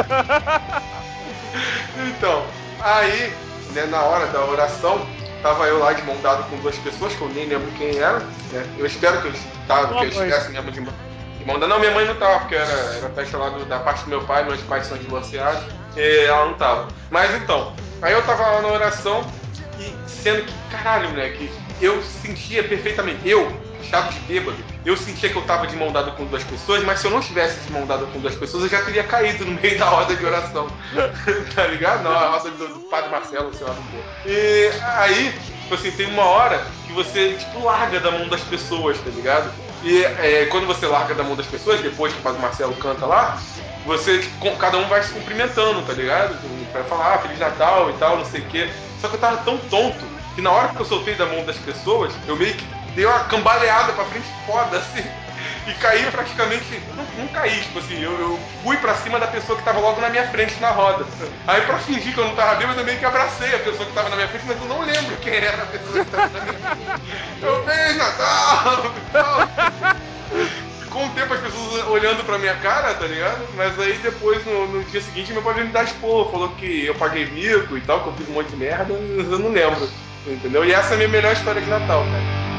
Então, aí, né, na hora da oração, tava eu lá de mão dada com 2 pessoas, que eu nem lembro quem era, né? Eu espero que eu estivesse mesmo de mão dada. Não, minha mãe não tava, porque era festa lá da parte do meu pai, meus pais são divorciados, e ela não tava. Mas então, aí eu tava lá na oração, e sendo que, caralho, moleque, eu sentia perfeitamente, estado de bêbado, eu sentia que eu tava de mão dada com 2 pessoas, mas se eu não tivesse de mão dada com 2 pessoas, eu já teria caído no meio da roda de oração. Tá ligado? Não, a roda do Padre Marcelo, sei lá do que. E aí, tipo assim, tem uma hora que você, tipo, larga da mão das pessoas, tá ligado? E quando você larga da mão das pessoas, depois que o Padre Marcelo canta lá, você, tipo, cada um vai se cumprimentando, tá ligado? Pra falar, Feliz Natal e tal, não sei o quê. Só que eu tava tão tonto que na hora que eu soltei da mão das pessoas, eu meio que dei uma cambaleada pra frente foda, assim, e caí praticamente, não caí, tipo assim, eu fui pra cima da pessoa que tava logo na minha frente na roda. Aí pra fingir que eu não tava bêbado, eu meio que abracei a pessoa que tava na minha frente, mas eu não lembro quem era a pessoa que tava na minha frente. Eu, Feliz Natal! ficou um tempo as pessoas olhando pra minha cara, tá ligado? Mas aí depois, no dia seguinte, meu pai veio me dar expor, falou que eu paguei mico e tal, que eu fiz um monte de merda, eu não lembro, entendeu? E essa é a minha melhor história de Natal, cara.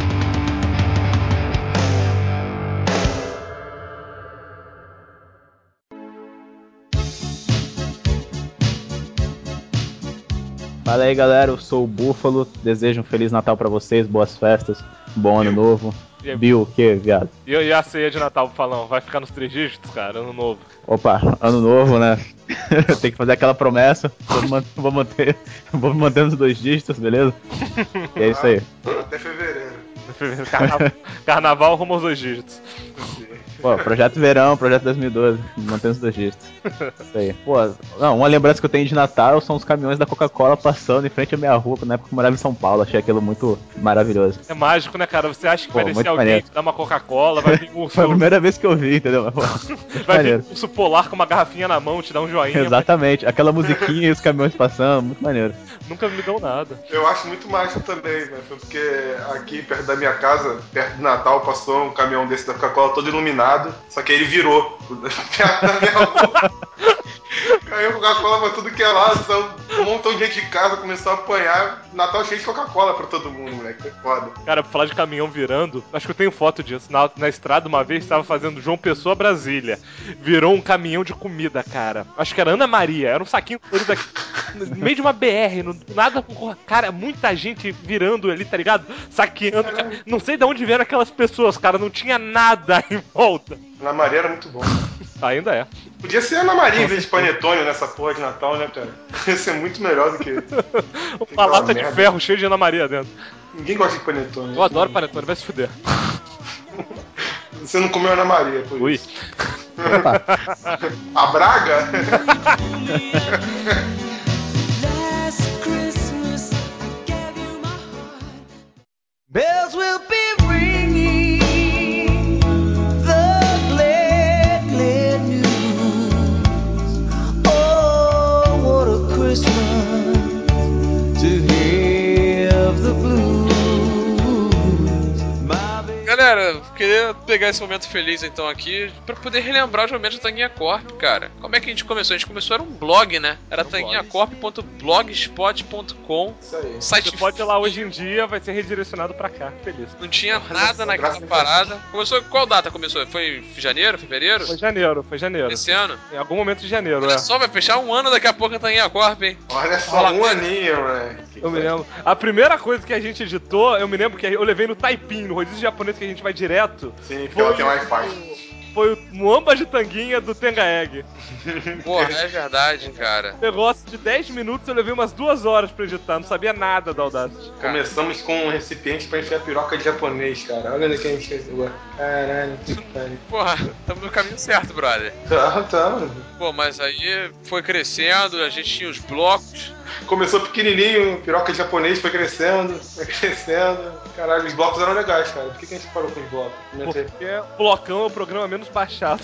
Fala aí, galera, eu sou o Búfalo, desejo um Feliz Natal pra vocês, boas festas, bom ano novo. Bill, o que, viado? E a ceia de Natal, Falão? Vai ficar nos 3 dígitos, cara? Ano novo. Opa, ano novo, né? Tem que fazer aquela promessa, vou manter nos 2 dígitos, beleza? E é isso aí. Até fevereiro. Carnaval rumo aos 2 dígitos. Pô, projeto verão, projeto 2012, mantendo os 2 dígitos. Isso aí. Pô, não, uma lembrança que eu tenho de Natal são os caminhões da Coca-Cola passando em frente à minha rua, na época que eu morava em São Paulo. Achei aquilo muito maravilhoso. É mágico, né, cara? Você acha que vai descer alguém, maneiro. dar uma Coca-Cola, vai vir um urso. Foi a primeira vez que eu vi, entendeu? Vai vir um urso polar com uma garrafinha na mão, te dar um joinha. Exatamente, aquela musiquinha e os caminhões passando, muito maneiro. Nunca me dão nada. Eu acho muito mágico também, né? Porque aqui perto da minha casa, perto do Natal, passou um caminhão desse da Coca-Cola todo iluminado, só que ele virou perto da minha rua. Caiu Coca-Cola pra tudo que é lado, então um montão de gente de casa começou a apanhar. Natal cheio de Coca-Cola pra todo mundo, moleque. Foi foda. Cara, pra falar de caminhão virando, acho que eu tenho foto disso. Na estrada, uma vez, estava fazendo João Pessoa Brasília. Virou um caminhão de comida, cara. Acho que era Ana Maria. Era um saquinho colorido aqui, no meio de uma BR. Nada com. Cara, muita gente virando ali, tá ligado? Saqueando. Cara. Não sei de onde vieram aquelas pessoas, cara. Não tinha nada em volta. Ana Maria era muito bom. Ainda é. Podia ser Ana Maria em vez de Panetone nessa porra de Natal, né, cara? Ia ser muito melhor do que. Uma lata de ferro cheia de Ana Maria dentro. Ninguém gosta de Panetone. Eu adoro Panetone, vai se fuder. Você não comeu Ana Maria, por Ui. isso. A Braga? Bells will be ringing the glad, glad news. Oh, what a Christmas to have the blues. Galera, queria pegar esse momento feliz então aqui pra poder relembrar os momentos da Tanguinha Corp, cara. Como é que a gente começou? A gente começou, era um blog, né? Era tanguinhacorp.blogspot.com. Isso aí. Site Você pode ir lá hoje em dia, vai ser redirecionado pra cá. Feliz. Não tinha nada naquela parada. Começou, qual data começou? Foi janeiro, fevereiro? Foi janeiro. Esse ano? Em algum momento de janeiro, Olha só, vai fechar um ano daqui a pouco a Tanguinha Corp, hein? Olha só, um aninho, moleque. Eu me lembro. A primeira coisa que a gente editou, eu me lembro que eu levei no Taipim, no rodízio japonês que a gente vai direto. Sim, porque ela tem Wi-Fi. Foi o Muamba de Tanguinha do Tenga Egg. Porra, é verdade, cara. Negócio de 10 minutos, eu levei umas 2 horas pra editar, não sabia nada da Audacity. Começamos com um recipiente pra enfiar piroca de japonês, cara. Olha onde que a gente chegou. Caralho, que pariu. Porra, estamos no caminho certo, brother. Tá. Pô, mas aí foi crescendo, a gente tinha os blocos. Começou pequenininho, piroca de japonês, foi crescendo. Caralho, os blocos eram legais, cara. Por que a gente parou com os blocos? Porque o Blocão é o programa menos baixado.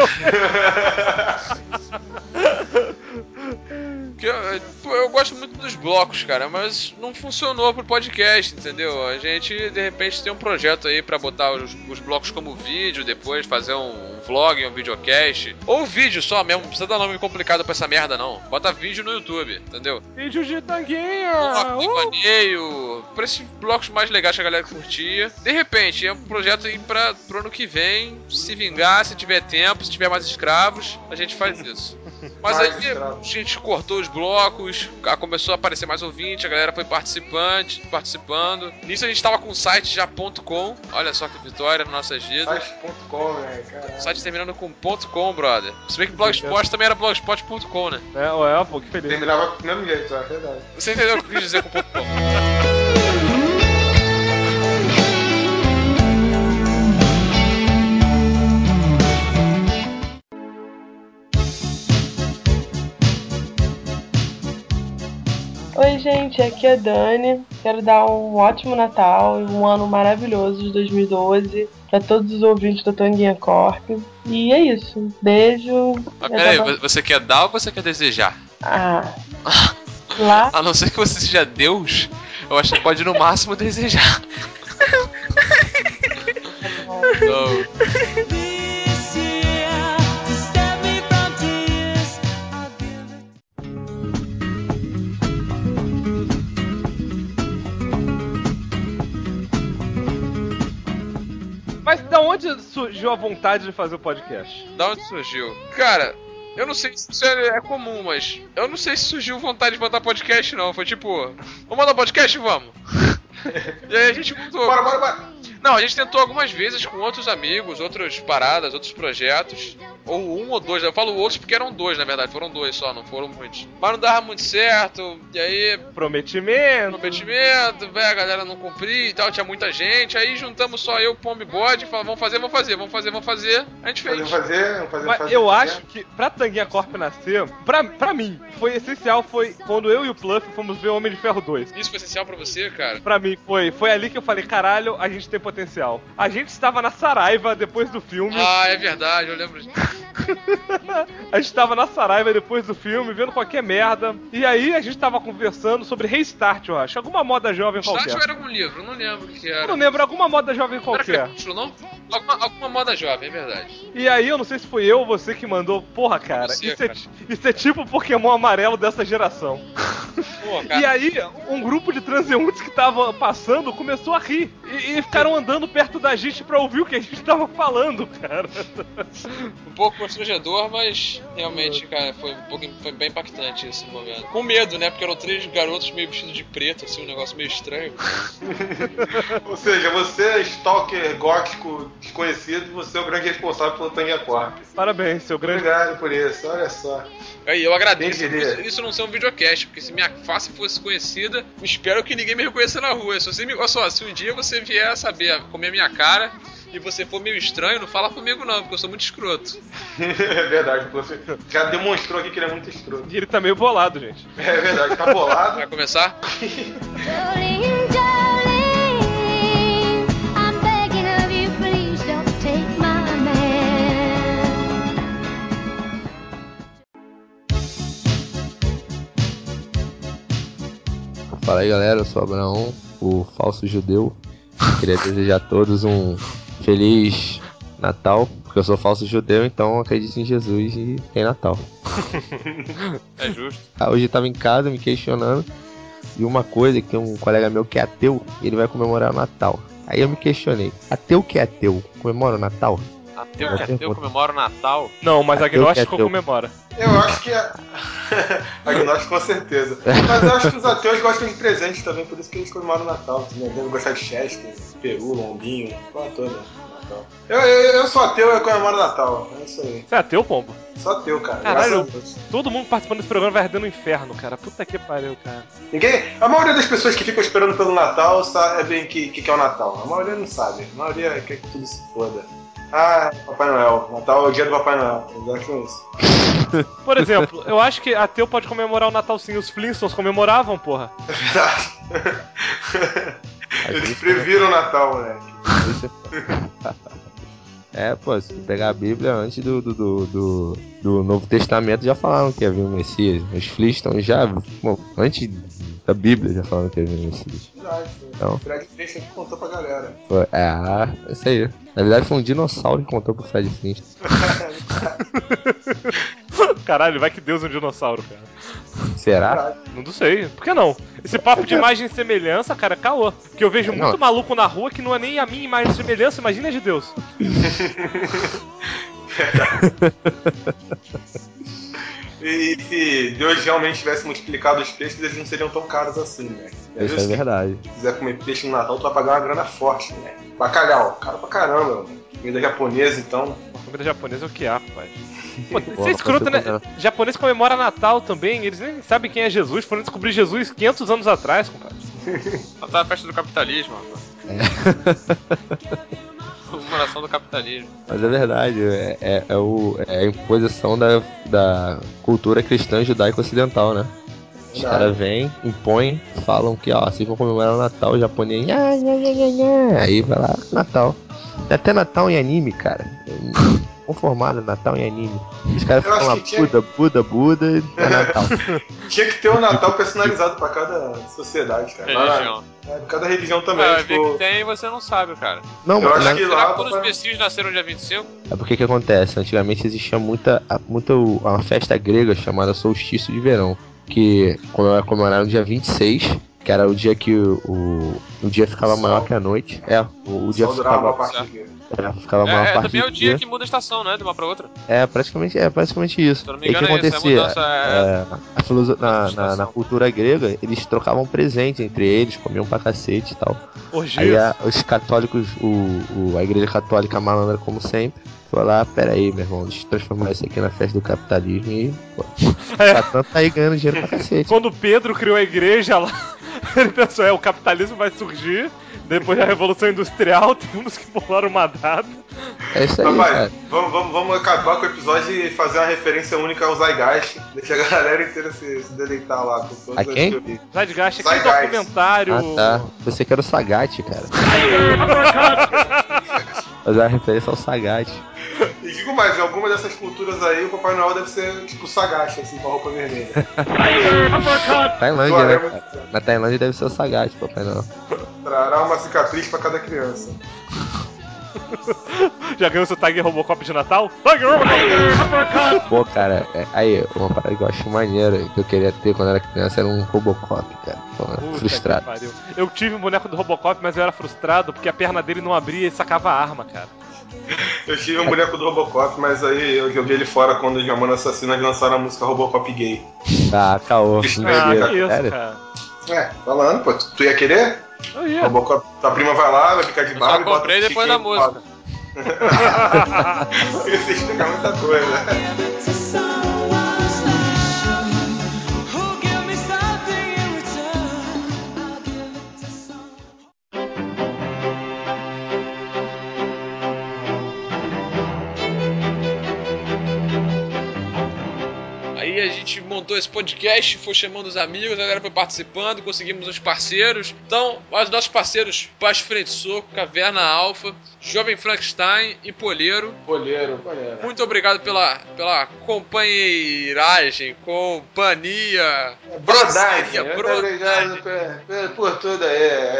Eu gosto muito dos blocos, cara, mas não funcionou pro podcast, entendeu? A gente, de repente, tem um projeto aí pra botar os blocos como vídeo, depois fazer um vlog, um videocast. Ou vídeo só mesmo, não precisa dar nome complicado pra essa merda, não. Bota vídeo no YouTube, entendeu? Vídeo de Tanguinha! Vaneio, pra esses blocos mais legais que a galera curtia. De repente, é um projeto aí pro ano que vem, se vingar, se tiver tempo, se tiver mais escravos, a gente faz isso. Mas aí a gente cortou os blocos, começou a aparecer mais ouvinte, a galera foi participando. Nisso a gente tava com o site já.com, olha só que vitória nas nossas vidas. Site.com, né, caralho. O site terminando com .com, brother. Se bem que Blogspot também era blogspot.com, né? Pô, que feliz. Terminava do mesmo jeito, é verdade. Você entendeu o que eu quis dizer com .com? Oi gente, aqui é a Dani. Quero dar um ótimo Natal e um ano maravilhoso de 2012 para todos os ouvintes do Tanguinha Corp. E é isso. Beijo. Peraí, você quer dar ou você quer desejar? Lá. A não ser que você seja Deus, eu acho que pode no máximo desejar. Não. onde surgiu a vontade de fazer o podcast? Da onde surgiu? Cara, eu não sei se isso é comum, mas eu não sei se surgiu vontade de botar podcast, não. Foi tipo, vamos mandar podcast? Vamos. E aí a gente montou. Bora. Não, a gente tentou algumas vezes com outros amigos, outras paradas, outros projetos. Ou um ou dois, eu falo outros porque eram dois, na verdade, foram dois só, não foram muitos. Mas não dava muito certo, e aí... Prometimento, a galera não cumpria e tal, tinha muita gente. Aí juntamos só eu, Pombo e Bode, e falamos, vamos fazer. A gente fez. Vamos fazer. Mas eu acho que pra Tanguinha Corp nascer, pra mim, foi essencial, foi quando eu e o Pluff fomos ver Homem de Ferro 2. Isso foi essencial pra você, cara? Pra mim, foi ali que eu falei, caralho, a gente tem potencial. A gente estava na Saraiva depois do filme. Ah, é verdade, eu lembro disso. A gente tava na Saraiva depois do filme, vendo qualquer merda. E aí a gente tava conversando sobre Restart, eu acho. Alguma moda jovem qualquer. Restart ou era algum livro? Eu não lembro o que era. Eu não lembro, alguma moda jovem qualquer. Não? Alguma moda jovem, é verdade. E aí eu não sei se foi eu ou você que mandou. Porra, cara, isso é tipo o Pokémon amarelo dessa geração. Pô, cara. E aí, um grupo de transeuntes que tava passando começou a rir. E ficaram andando perto da gente pra ouvir o que a gente tava falando, cara. Um pouco constrangedor, mas realmente, cara, foi bem impactante esse momento. Com medo, né? Porque eram 3 garotos meio vestidos de preto, assim, um negócio meio estranho. Ou seja, você é stalker gótico desconhecido, você é o grande responsável pelo Tanguinha Corp. Parabéns, seu grande... Obrigado por isso, olha só. Aí, eu agradeço isso não ser um videocast, porque se minha face fosse conhecida, espero que ninguém me reconheça na rua. Olha só, se um dia você vier a saber comer minha cara e você for meio estranho, não fala comigo não, porque eu sou muito escroto. É verdade, você já demonstrou aqui que ele é muito escroto. E ele tá meio bolado, gente. É verdade, tá bolado. Vai começar? Fala aí, galera, eu sou o Abraão, o falso judeu. Queria desejar a todos um feliz Natal, porque eu sou falso judeu, então acredito em Jesus e tem Natal. É justo. Hoje eu tava em casa me questionando de uma coisa, que tem um colega meu que é ateu e ele vai comemorar o Natal. Aí eu me questionei, ateu que é ateu, comemora o Natal? Ateu que é ateu comemora o Natal? Não, mas agnóstico comemora. Eu acho que agnóstico com certeza. Mas eu acho que os ateus gostam de presentes também, por isso que eles comemoram o Natal. Né? Devem gostar de Chester, peru, lombinho, toda Natal. Eu sou ateu e eu comemoro o Natal. É isso aí. Você é ateu, Pombo? Sou ateu, cara. Caralho, todo mundo participando desse programa vai arder no inferno, cara. Puta que pariu, cara. A maioria das pessoas que ficam esperando pelo Natal sabem o que é o Natal. A maioria não sabe. A maioria quer que tudo se foda. Ah, Papai Noel. Natal é o dia do Papai Noel. Exato com isso. Por exemplo, eu acho que ateu pode comemorar o Natal sim. Os Flintstones comemoravam, porra. É verdade. Eles previram o Natal, moleque. Pô, se pegar a Bíblia antes do Novo Testamento já falaram que havia um Messias. Os Flintstones já, antes da Bíblia já falaram que havia um Messias. Verdade, então, o Fred Flintstone que contou pra galera. Isso aí. Na verdade foi um dinossauro que contou pro Fred Flintstone. Caralho, vai que Deus é um dinossauro, cara. Será? Não sei. Por que não? Esse papo de imagem e semelhança, cara, é caô. Porque eu vejo muito maluco na rua que não é nem a minha imagem e semelhança, imagina de Deus. E se Deus realmente tivesse multiplicado os peixes, eles não seriam tão caros assim, né? Isso é verdade. Se quiser comer peixe no Natal, tu vai pagar uma grana forte, né? Bacalhau, caro pra caramba. Comida japonesa, então. Comida japonesa é o que há, rapaz. Pô, isso é escroto, né? Japonês comemora Natal também, eles nem sabem quem é Jesus, foram descobrir Jesus 500 anos atrás, compadre. Natal é a festa do capitalismo, rapaz. Comemoração do capitalismo. Mas é verdade, é a imposição da cultura cristã judaico-ocidental, né? Os caras vêm, impõem, falam que, vocês vão comemorar o Natal, o japonês, aí vai lá, Natal. Tem até Natal em anime, cara. Conformado, Natal em anime. Os caras ficam lá, Buda, é Natal. Tinha que ter um Natal personalizado pra cada sociedade, cara. Religião. Cada religião também. Vai ver que tem e você não sabe, cara. Não, eu acho que lá. Quando os Messias nasceram dia 25? É porque que acontece? Antigamente existia uma festa grega chamada Solstício de Verão, que comemoraram no dia 26, que era o dia que o dia ficava maior que a noite. O dia ficava Ficava uma parte também é do o dia que muda a estação, né? De uma pra outra. É praticamente isso. Se eu não me E o que engano é isso, acontecia? Na cultura grega, eles trocavam presente entre eles, comiam pra cacete e tal. Aí os católicos, a igreja católica malandra como sempre, foi lá, pera aí, meu irmão, deixa eu transformar isso aqui na festa do capitalismo e pô, Satã tá aí ganhando dinheiro pra cacete. Quando Pedro criou a igreja lá, ele pensou, o capitalismo vai surgir, depois da Revolução Industrial, temos que pular uma data. É isso aí, Rapaz, cara. vamos acabar com o episódio e fazer uma referência única ao Zeitgeist. Deixa a galera inteira se deleitar lá com todos A quem? os que eu vi. Zeitgeist, aquele documentário... Ah, tá. Você quer o Sagat, cara. Fazer uma referência ao Sagat. E digo mais, em alguma dessas culturas aí, o Papai Noel deve ser tipo Sagat, assim, com a roupa vermelha. Tailândia, né, cara? Na Tailândia deve ser o Sagat, Papai Noel. Trará uma cicatriz pra cada criança. Já ganhou seu Tiger Robocop de Natal? Tiger Robocop! Pô, cara, aí, uma parada que eu acho maneira, que eu queria ter quando era criança, era um Robocop, cara. Pô, frustrado. Eu tive um boneco do Robocop, mas eu era frustrado porque a perna dele não abria e sacava a arma, cara. Eu tive um boneco do Robocop, mas aí eu joguei ele fora quando os Mamonas Assassinas lançaram a música Robocop Gay. Ah, caô. Que isso, cara. Falando, pô, tu ia querer? Eu ia. Robocop, tua prima vai lá, vai ficar de barba e bota. Eu comprei depois da música. Isso explica muita coisa. Aí a gente montou esse podcast, foi chamando os amigos, a galera foi participando, conseguimos uns parceiros. Então, os nossos parceiros, Baixo Frente Soco, Caverna Alfa, Jovem Frankenstein e Polheiro. Polheiro. Muito obrigado pela companheiragem, companhia, brodagem. Muito obrigado por tudo aí.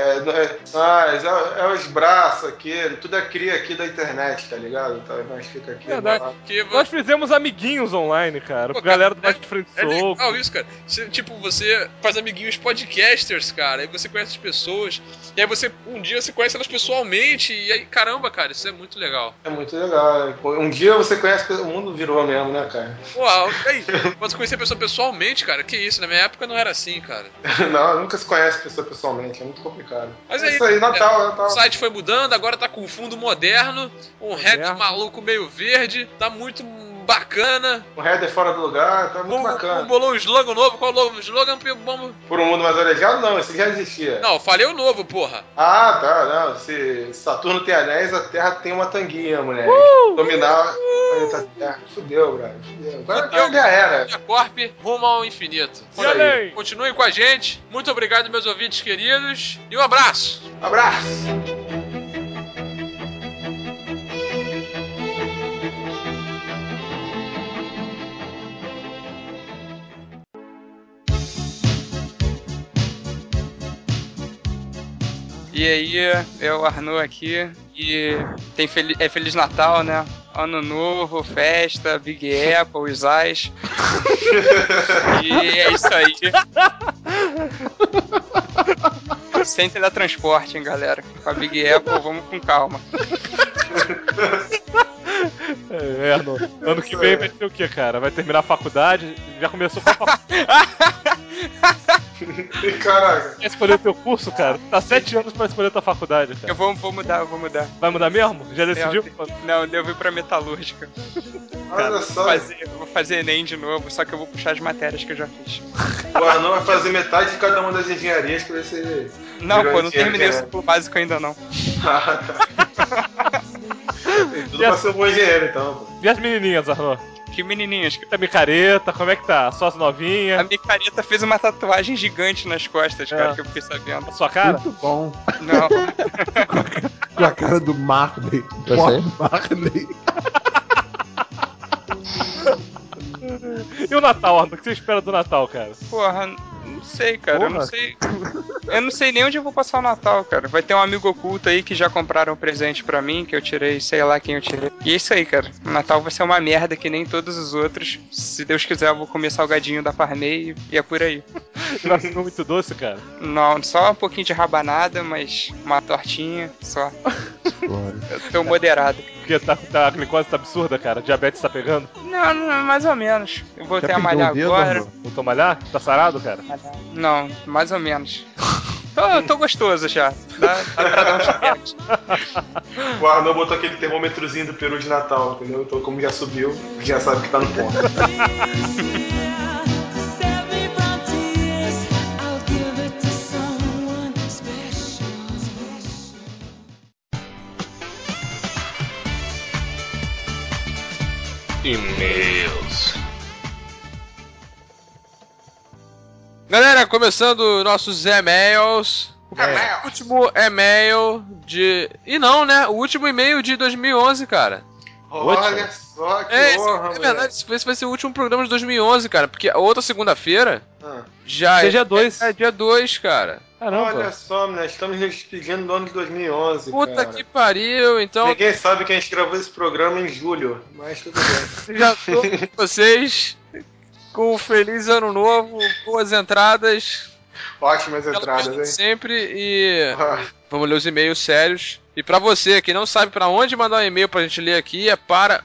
É os braços aqui, tudo é cria aqui da internet, tá ligado? Então, nós fica aqui. Nós fizemos amiguinhos online, cara. Pô, galera do Baixo Frente Soco. É legal isso, cara. Você faz amiguinhos podcasters, cara. Aí você conhece as pessoas. E aí um dia você conhece elas pessoalmente. E aí, caramba, cara, isso é muito legal. É muito legal. Um dia você conhece, o mundo virou mesmo, né, cara? Pô, aí, quando você conhecer a pessoa pessoalmente, cara, que isso, na minha época não era assim, cara. Não, nunca se conhece a pessoa pessoalmente, é muito complicado. Mas é isso aí, Natal. O site foi mudando, agora tá com fundo moderno, um rap maluco meio verde, tá muito bacana. O header fora do lugar, tá muito bacana. Bolou um slogan novo, qual o slogan? Por um mundo mais arejado? Não, esse já existia. Não, falei o novo, porra. Ah, tá, não, se Saturno tem anéis, a Terra tem uma tanguinha, moleque. Dominar o planeta Terra. Fudeu, brother. Agora já era. A Corp rumo ao infinito. Continuem com a gente. Muito obrigado, meus ouvintes queridos. E um abraço. Abraço. E aí, é o Arnaud aqui, e é Feliz Natal, né? Ano Novo, festa, Big Apple, Isais. E é isso aí. Sem teletransporte, hein, galera? Com a Big Apple, vamos com calma. Arnaud, ano que vem vai ser o que, cara? Vai terminar a faculdade? Já começou com a faculdade. Caraca. Quer escolher o teu curso, cara? Tá 7 anos pra escolher a tua faculdade, cara. Eu vou mudar. Vai mudar mesmo? Já decidiu? Não, eu devo ir pra metalúrgica. Olha só. Eu vou fazer Enem de novo, só que eu vou puxar as matérias que eu já fiz. O Arnaud vai fazer metade de cada uma das engenharias pra ver se... Não, pô, não terminei o ciclo básico ainda não. Ah, tá. Tudo pra ser um bom engenheiro, então, pô. E as menininhas, Arnaud? Que menininhas? A micareta, como é que tá? Só as novinhas? A micareta fez uma tatuagem gigante nas costas, cara, que eu fiquei sabendo. A sua cara? Muito bom. Não. Com a cara do Marley. Marley. E o Natal, Arnaud? O que você espera do Natal, cara? Porra, não sei, cara. Eu não sei. Eu não sei nem onde eu vou passar o Natal, cara. Vai ter um amigo oculto aí que já compraram um presente pra mim, que eu tirei, sei lá quem eu tirei. E é isso aí, cara. O Natal vai ser uma merda que nem todos os outros. Se Deus quiser, eu vou comer salgadinho da Parmei e é por aí. Não ficou muito doce, cara? Não, só um pouquinho de rabanada, mas uma tortinha só. Tô moderado. Porque a glicose tá absurda, cara. Diabetes tá pegando. Não, mais ou menos. Eu voltei a malhar perdeu o dedo, agora. mano? Voltou a malhar? Tá sarado, cara? Não, mais ou menos. Tô gostoso já. Dá pra dar uns pés. O Arnô botou aquele termômetrozinho do peru de Natal, entendeu? Então, como já subiu, já sabe que tá no ponto. E-mails. Galera, começando nossos e-mails. O último e-mail de... E não, né? O último e-mail de 2011, cara. Olha só que honra, é verdade, esse vai ser o último programa de 2011, cara. Porque a outra segunda-feira já é dia 2. É dia 2, cara. Caramba. Olha só, nós estamos nos despedindo do ano de 2011, Puta cara. que pariu, então... Ninguém sabe que a gente gravou esse programa em julho, mas tudo bem. Já tô com vocês com um feliz ano novo, boas entradas. Ótimas entradas, hein? Sempre e vamos ler os e-mails sérios. E pra você que não sabe pra onde mandar um e-mail pra gente ler aqui, é para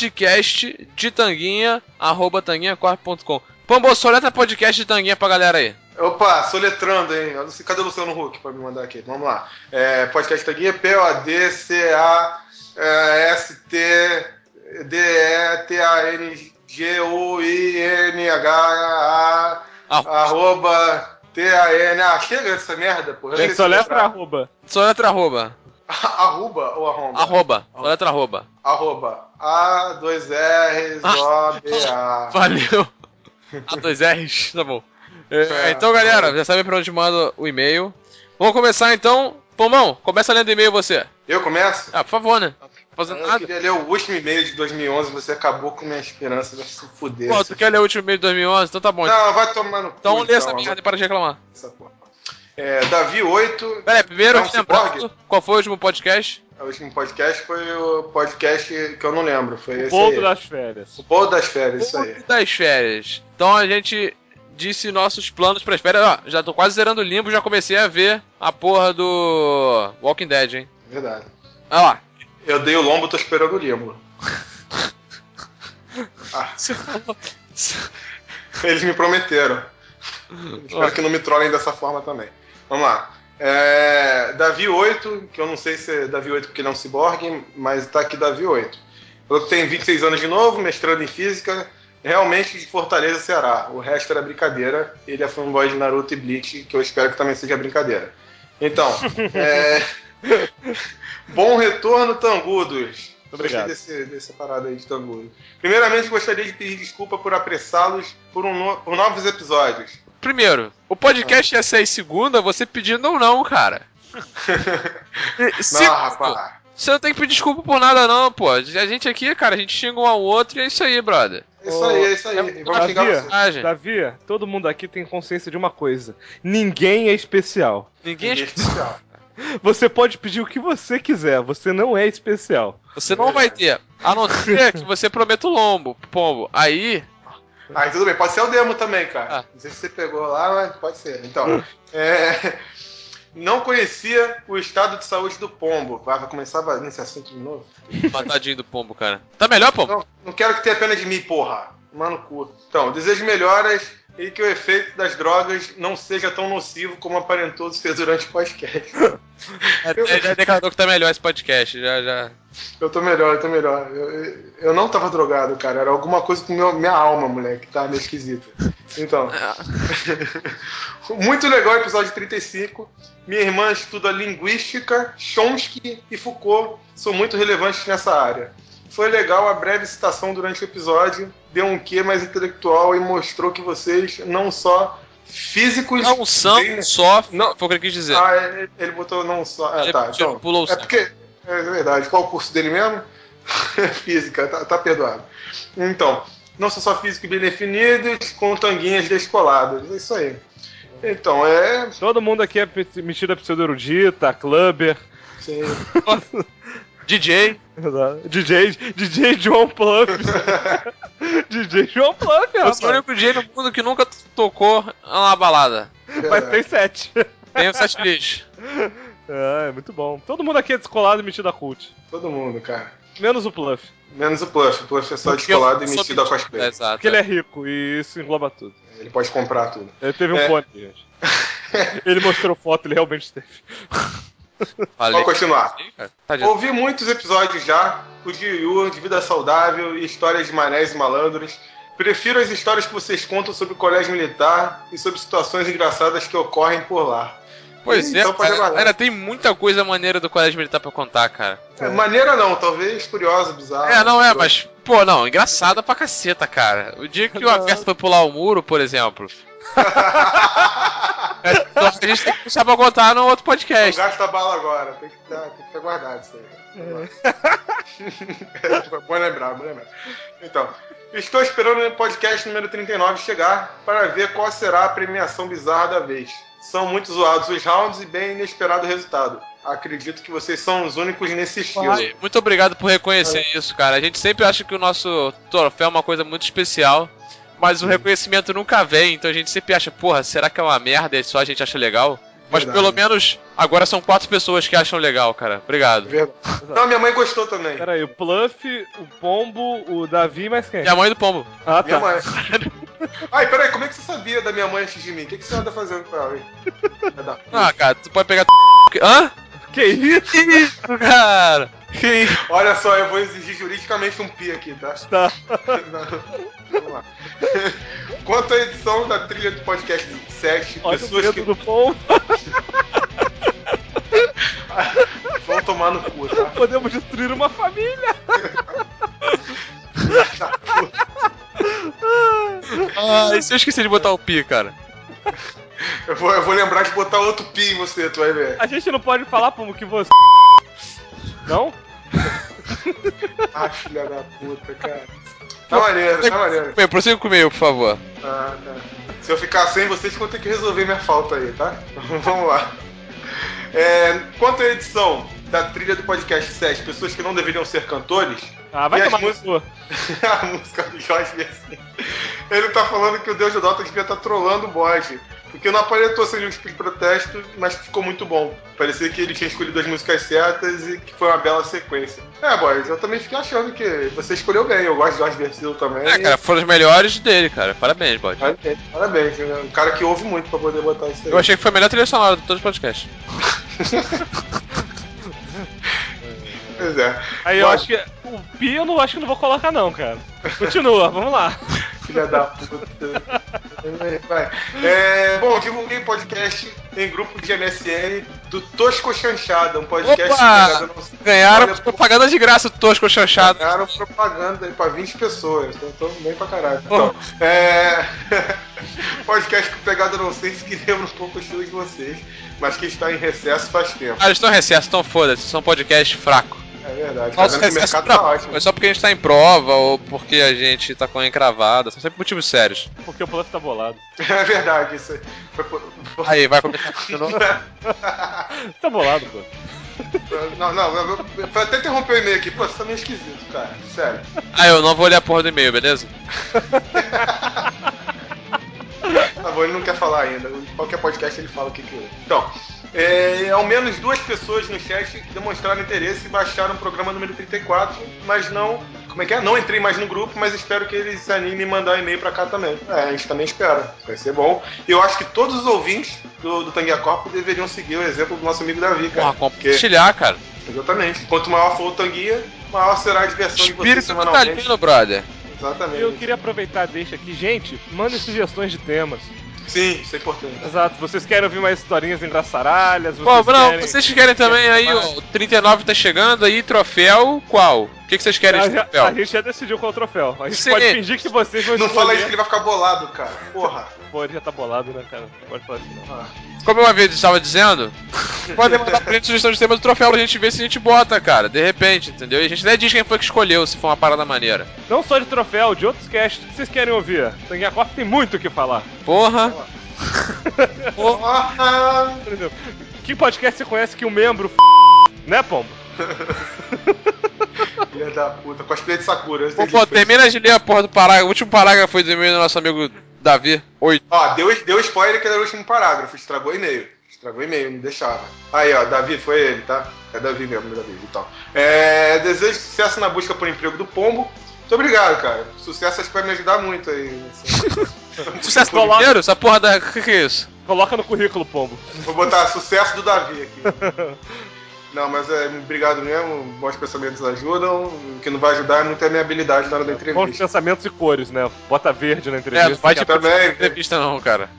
podcastdetanguinha@tanguinhacorp.com. Pombo, soletra podcast de Tanguinha pra galera aí. Opa, soletrando, hein? Cadê o Luciano Huck pra me mandar aqui? Vamos lá. Podcast Tanguinha, PODCASTDETANGUINHA @TAN. Chega dessa merda, porra. Tem soletra arroba. Soletra arroba. Arroba ou arromba? Arroba. Soletra arroba. Arroba. A2Rs-OBA. Valeu. A2Rs, tá bom. Então, galera, já sabe pra onde manda o e-mail. Vamos começar então. Pomão, começa lendo e-mail você. Eu começo? Por favor, né? Fazendo nada. Eu queria ler o último e-mail de 2011, você acabou com minha esperança, vai se fuder. Pô, tu quer ler o último e-mail de 2011? Então tá bom. Não, vai tomar no cu. Então lê essa merda e para de reclamar. Essa porra. Davi 8. Peraí, primeiro lembrando, qual foi o último podcast? O último podcast foi o podcast que eu não lembro. Foi esse Poldo das Férias. O Poldo das Férias, isso aí. Poldo das Férias. Então a gente disse nossos planos para as férias. Ó, já tô quase zerando o Limbo, já comecei a ver a porra do Walking Dead, hein? Verdade. Olha lá. Eu dei o lombo, tô esperando o Limbo. Eles me prometeram. Espero que não me trolem dessa forma também. Vamos lá. Davi 8, que eu não sei se é Davi 8 porque ele é um ciborgue, mas tá aqui Davi 8. Falou que tem 26 anos de novo, mestrando em física, realmente de Fortaleza, Ceará. O resto era brincadeira. Ele é fanboy de Naruto e Bleach, que eu espero que também seja brincadeira. Então, bom retorno, Tangudos. Obrigado. Gostei dessa parada aí de Tangudo. Primeiramente, gostaria de pedir desculpa por apressá-los por novos episódios. Primeiro, o podcast ia sair segunda, você pedindo ou não, cara. Não, rapaz. Você não tem que pedir desculpa por nada não, pô. A gente aqui, cara, a gente xinga um ao outro e é isso aí, brother. É isso aí. Vamos xingar você. Davi, todo mundo aqui tem consciência de uma coisa. Ninguém é especial. Ninguém é especial. Você pode pedir o que você quiser, você não é especial. Você não vai ter, a não ser que você prometa o lombo, pombo. Aí tudo bem, pode ser o demo também, cara. Não sei se você pegou lá, mas pode ser. Então, não conhecia o estado de saúde do pombo. Vai começar nesse assunto de novo? Tadinho do pombo, cara. Tá melhor, pombo? Não quero que tenha pena de mim, porra. Mano, cu. Então, desejo melhoras e que o efeito das drogas não seja tão nocivo como aparentou ser durante o podcast. Já declarou que tá melhor esse podcast, já. Eu tô melhor. Eu não tava drogado, cara. Era alguma coisa com minha alma, moleque, que tava meio esquisita. Então. Muito legal o episódio 35. Minha irmã estuda linguística, Chomsky e Foucault são muito relevantes nessa área. Foi legal a breve citação durante o episódio, deu um quê mais intelectual e mostrou que vocês não só físicos... Não são só... Não, foi o que ele quis dizer. Ele botou não só... Então, pulou o porque... É verdade. Qual o curso dele mesmo? Física, tá perdoado. Então, não são só físicos bem definidos, com tanguinhas descoladas. É isso aí. Então, todo mundo aqui é metido a pseudo-erudita, clubber. Sim. DJ João Pluff. DJ João Pluff, rapaz. Eu sou o único DJ no mundo que nunca tocou na balada. Mas tem 7. Tenho 7 DJs. É muito bom. Todo mundo aqui é descolado e metido a cult. Todo mundo, cara. Menos o Pluff. Menos o Pluff. O Pluff é só descolado e metido a cosplay. Exato. Porque ele é rico e isso engloba tudo. Ele pode comprar tudo. Ele teve um fone, gente. Ele mostrou foto, ele realmente teve. Vamos continuar. Ouvi muitos episódios já, o de Yu, de vida saudável e histórias de manés e malandros. Prefiro as histórias que vocês contam sobre o colégio militar e sobre situações engraçadas que ocorrem por lá. Pois é, ainda tem muita coisa maneira do colégio militar pra contar, cara. Maneira não, talvez curiosa, bizarra. Mas, pô, não, engraçada pra caceta, cara. O dia que o Averso foi pular o muro, por exemplo. A gente tem que deixar pra contar no outro podcast. Não gasta bala agora, tem que ficar guardado isso aí. Bom lembrar. Então, estou esperando o podcast número 39 chegar para ver qual será a premiação bizarra da vez. São muito zoados os rounds e bem inesperado o resultado. Acredito que vocês são os únicos nesse estilo. Muito obrigado por reconhecer isso, cara. A gente sempre acha que o nosso troféu é uma coisa muito especial, mas o reconhecimento nunca vem, então a gente sempre acha, porra, será que é uma merda e só a gente acha legal? Mas pelo menos agora são 4 pessoas que acham legal, cara. Obrigado. Não, minha mãe gostou também. Peraí, o Pluff, o Pombo, o Davi e mais quem? Minha mãe do Pombo. Ah, minha tá. Mãe. Ai, peraí, como é que você sabia da minha mãe antes de mim? O que você anda fazendo com ela, hein? Ah, cara, tu pode pegar... Hã? Que isso, cara? Que isso? Olha só, eu vou exigir juridicamente um pi aqui, tá? Tá. Vamos lá. Quanto à edição da trilha do podcast 7, olha pessoas o que... do Pombo. Vão tomar no cu, tá? Podemos destruir uma família. E se eu esqueci de botar o pi, cara? Eu vou lembrar de botar outro pi em você, tu vai ver. A gente não pode falar, Pombo, que você... Não? Ah, filha da puta, cara. Tá maneiro. Prossiga comigo, por favor. Tá. Se eu ficar sem, vocês vão ter que resolver minha falta aí, tá? Vamos lá. Quanto à edição da trilha do podcast 7, pessoas que não deveriam ser cantores... Ah, vai tomar no cu. A música do Jorge Versino. Ele tá falando que o Deus do Dota devia estar trolando o bode. Porque não aparentou ser um speed protesto, mas ficou muito bom. Parecia que ele tinha escolhido as músicas certas e que foi uma bela sequência. Boys, eu também fiquei achando que você escolheu bem. Eu gosto de Jorge Versino também. Cara, foram os melhores dele, cara. Parabéns, bode. Parabéns. Um cara que ouve muito pra poder botar isso aí. Eu achei que foi a melhor trilha sonora de todos os podcasts. Pois é. Aí eu acho que o pi eu não acho que não vou colocar não, cara. Continua, vamos lá. Filha da puta. Vai. Bom, divulguei podcast em grupo de MSN do Tosco Chanchada, um podcast que ganharam propaganda de graça do Tosco Chanchada. Ganharam propaganda aí pra 20 pessoas, então bem pra caralho. Então, podcast com pegada nonsense que lembra um pouco o estilo de vocês, mas que está em recesso faz tempo. Eles estão em recesso, então foda-se, são podcast fraco. É verdade, nosso recesso tá ótimo. É só porque a gente tá em prova ou porque a gente tá com encravada, são sempre motivos sérios. Porque o Pluff tá bolado. É verdade, isso aí. Aí, vai começar de novo. Tá bolado, pô. Não, pra até interromper o e-mail aqui, pô, você tá meio esquisito, cara, sério. Eu não vou ler a porra do e-mail, beleza? Tá bom, ele não quer falar ainda. Qualquer podcast ele fala o que é. Então, ao menos 2 pessoas no chat demonstraram interesse e baixaram o programa número 34, mas não... Como é que é? Não entrei mais no grupo, mas espero que eles se animem e mandar um e-mail pra cá também. A gente também espera. Vai ser bom. E eu acho que todos os ouvintes do Tanguia Corpo deveriam seguir o exemplo do nosso amigo Davi, cara. Compartilhar, cara. Exatamente. Quanto maior for o Tanguia, maior será a diversão de vocês semanalmente. Espírito brother. Exatamente. Eu queria aproveitar, deixa aqui, gente, mandem sugestões de temas. Sim, isso é importante. Exato, vocês querem ouvir mais historinhas engraçaralhas? Vocês querem também aí, o 39 tá chegando aí, troféu qual? O que vocês querem de troféu? A gente já decidiu qual é o troféu. A gente pode fingir que vocês vão escolher. Não fala isso que ele vai ficar bolado, cara. Porra. Pô, ele já tá bolado, né, cara? Não pode falar isso não. Como eu uma vez estava dizendo, podem mandar pra gente sugestão de tema do troféu pra gente ver se a gente bota, cara. De repente, entendeu? E a gente até diz quem foi que escolheu, se for uma parada maneira. Não só de troféu, de outros casts que vocês querem ouvir. Tanguia Corp tem muito o que falar. Porra. Que podcast você conhece que um membro né, Pombo? Filha da puta, cosplay de Sakura. Pô, termina de ler a porra do parágrafo. O último parágrafo foi do e-mail do nosso amigo Davi, 8. Ó, deu spoiler que era o último parágrafo, estragou o e-mail. Não deixava. Aí, ó, Davi, foi ele, tá? É Davi mesmo, Davi e tal. Desejo sucesso na busca por emprego do Pombo. Muito obrigado, cara. Sucesso acho que vai me ajudar muito aí. Sucesso do dinheiro? Essa porra da... O que é isso? Coloca no currículo, Pombo. Vou botar sucesso do Davi aqui. Não, mas obrigado mesmo. Bons pensamentos ajudam. O que não vai ajudar muito é a minha habilidade na hora da entrevista. Bons pensamentos e cores, né? Bota verde na entrevista. Não vai te também. Entrevista não, cara.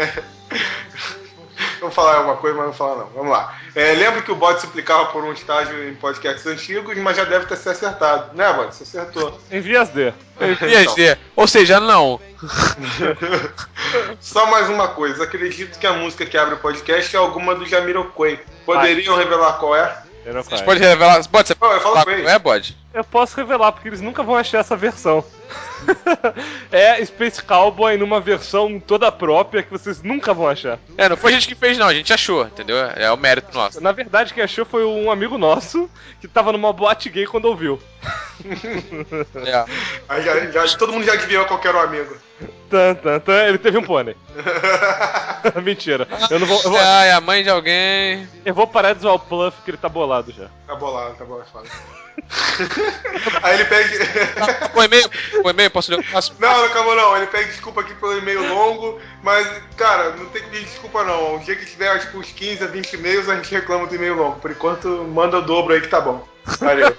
Vou falar alguma coisa, mas não vou falar não. Vamos lá. Lembro que o Bode suplicava por um estágio em podcasts antigos, mas já deve ter se acertado. Né, Bode? Você acertou. Em vias D. Ou seja, não. Só mais uma coisa. Acredito que a música que abre o podcast é alguma do Jamiroquai. Poderiam revelar qual é? Vocês podem revelar... Bode, você eu falo com ele. É, Bode? Eu posso revelar, porque eles nunca vão achar essa versão. É Space Cowboy numa versão toda própria que vocês nunca vão achar. Não foi a gente que fez não, a gente achou, entendeu? É o mérito nosso. Na verdade, quem achou foi um amigo nosso que tava numa boate gay quando ouviu. Aí todo mundo já adivinhou qual que era o amigo. Ele teve um pônei. Mentira. Eu não vou. É a mãe de alguém. Eu vou parar de zoar o Pluff, que ele tá bolado já. Tá bolado, é foda. Aí ele pede. O e-mail, posso ler? Não, acabou não. Ele pede desculpa aqui pelo e-mail longo, mas, cara, não tem que pedir desculpa não. O dia que tiver tipo, uns 15 a 20 e-mails, a gente reclama do e-mail longo. Por enquanto, manda o dobro aí que tá bom. Valeu.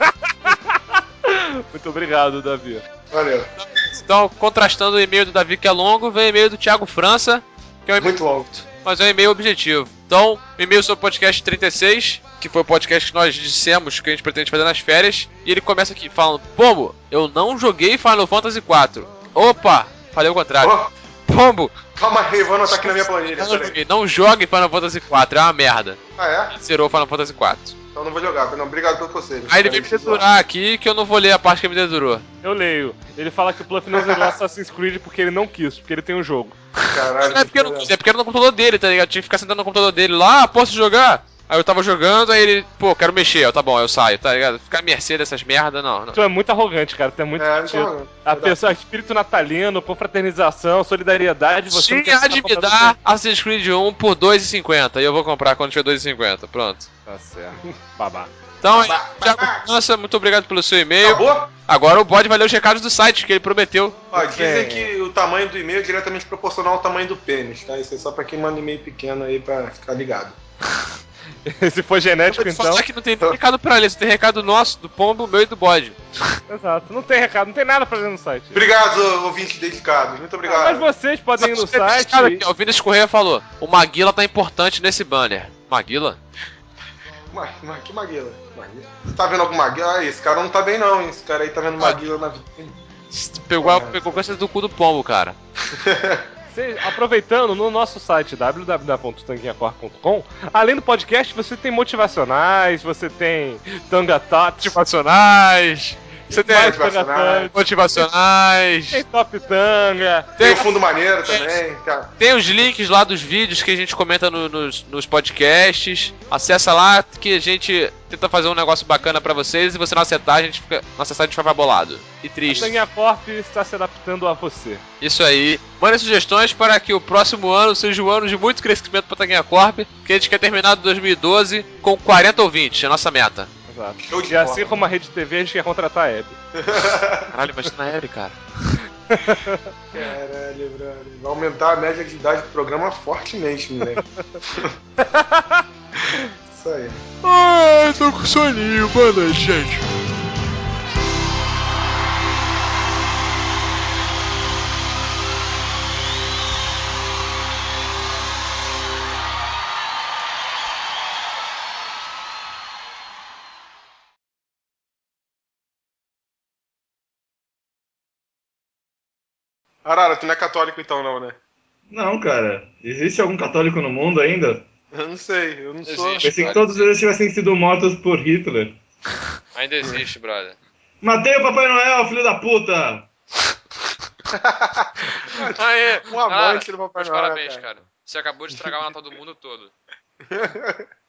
Muito obrigado, Davi. Valeu. Então, contrastando o e-mail do Davi que é longo, vem o e-mail do Thiago França, que é um e-mail muito longo, mas é um e-mail objetivo. Então, o e-mail sobre o podcast 36, que foi o podcast que nós dissemos que a gente pretende fazer nas férias, e ele começa aqui falando: Pombo, eu não joguei Final Fantasy IV. Opa, falei o contrário. Pombo, calma aí, vou anotar aqui na minha planilha. Não jogue Final Fantasy IV, é uma merda. Ah, é? Zerou Final Fantasy IV. Então não vou jogar, não, obrigado pelo conselho. Aí ele veio me dedurar aqui que eu não vou ler a parte que me dedurou. Eu leio. Ele fala que o Pluff não zerou Assassin's Creed porque ele não quis, porque ele tem um jogo. Caralho. Não é porque eu não quis, é porque era no computador dele, tá ligado? Tinha que ficar sentado no computador dele lá, posso jogar? Aí eu tava jogando, aí ele, quero mexer, tá bom, eu saio, tá ligado? Ficar à mercê dessas merda, não. Tu é muito arrogante, cara, tu é muito sentido. A pessoa, espírito natalino, confraternização, solidariedade, você sim, há de me dar Assassin's Creed 1 por R$2,50, e eu vou comprar quando tiver R$2,50, pronto. Tá certo. Babá. Então, Thiago, nossa, muito obrigado pelo seu e-mail. Acabou? Agora o Bode vai ler os recados do site que ele prometeu. Dizem que o tamanho do e-mail é diretamente proporcional ao tamanho do pênis, tá? Isso é só pra quem manda e-mail pequeno aí pra ficar ligado. Se for genético, então. Falar que não tem recado pra ler, só tem recado nosso, do Pombo, meu e do Bode. Exato, não tem recado, não tem nada pra ler no site. Obrigado, ouvintes dedicados, muito obrigado. Mas vocês podem ir no site. O Vinícius Correia falou: o Maguila tá importante nesse banner. Maguila? Que Maguila? Você tá vendo algum Maguila? Esse cara não tá bem não, hein? Esse cara aí tá vendo Maguila na vida. Pegou coisa do cu do pombo, cara. Aproveitando, no nosso site www.tanguinhacorp.com, além do podcast, você tem motivacionais, você tem tangatats. Motivacionais. Você tem motivacionais. Tem top tanga. Tem o fundo maneiro também. Tem os links lá dos vídeos que a gente comenta nos podcasts. Acessa lá que a gente tenta fazer um negócio bacana pra vocês. E se você não aceitar, a gente vai bolado e triste. A Tanguinha Corp está se adaptando a você. Isso aí. Mandem sugestões para que o próximo ano seja um ano de muito crescimento pra Tanguinha Corp, que a gente quer terminar 2012 com 40 ouvintes, é a nossa meta. Exato. E assim como a Rede TV, a gente quer contratar a Hebe. Caralho, imagina a Hebe, cara. Caralho, brother. Vai aumentar a média de idade do programa fortemente, moleque. Isso aí. Ai, tô com soninho, boa noite, gente. Arara, tu não é católico então não, né? Não, cara. Existe algum católico no mundo ainda? Eu não sei, eu não sou. Pensei que todos eles tivessem sido mortos por Hitler. Ainda existe, brother. Matei o Papai Noel, filho da puta! Aê, um amante do Papai Noel. Parabéns, cara. Você acabou de estragar o Natal do mundo todo.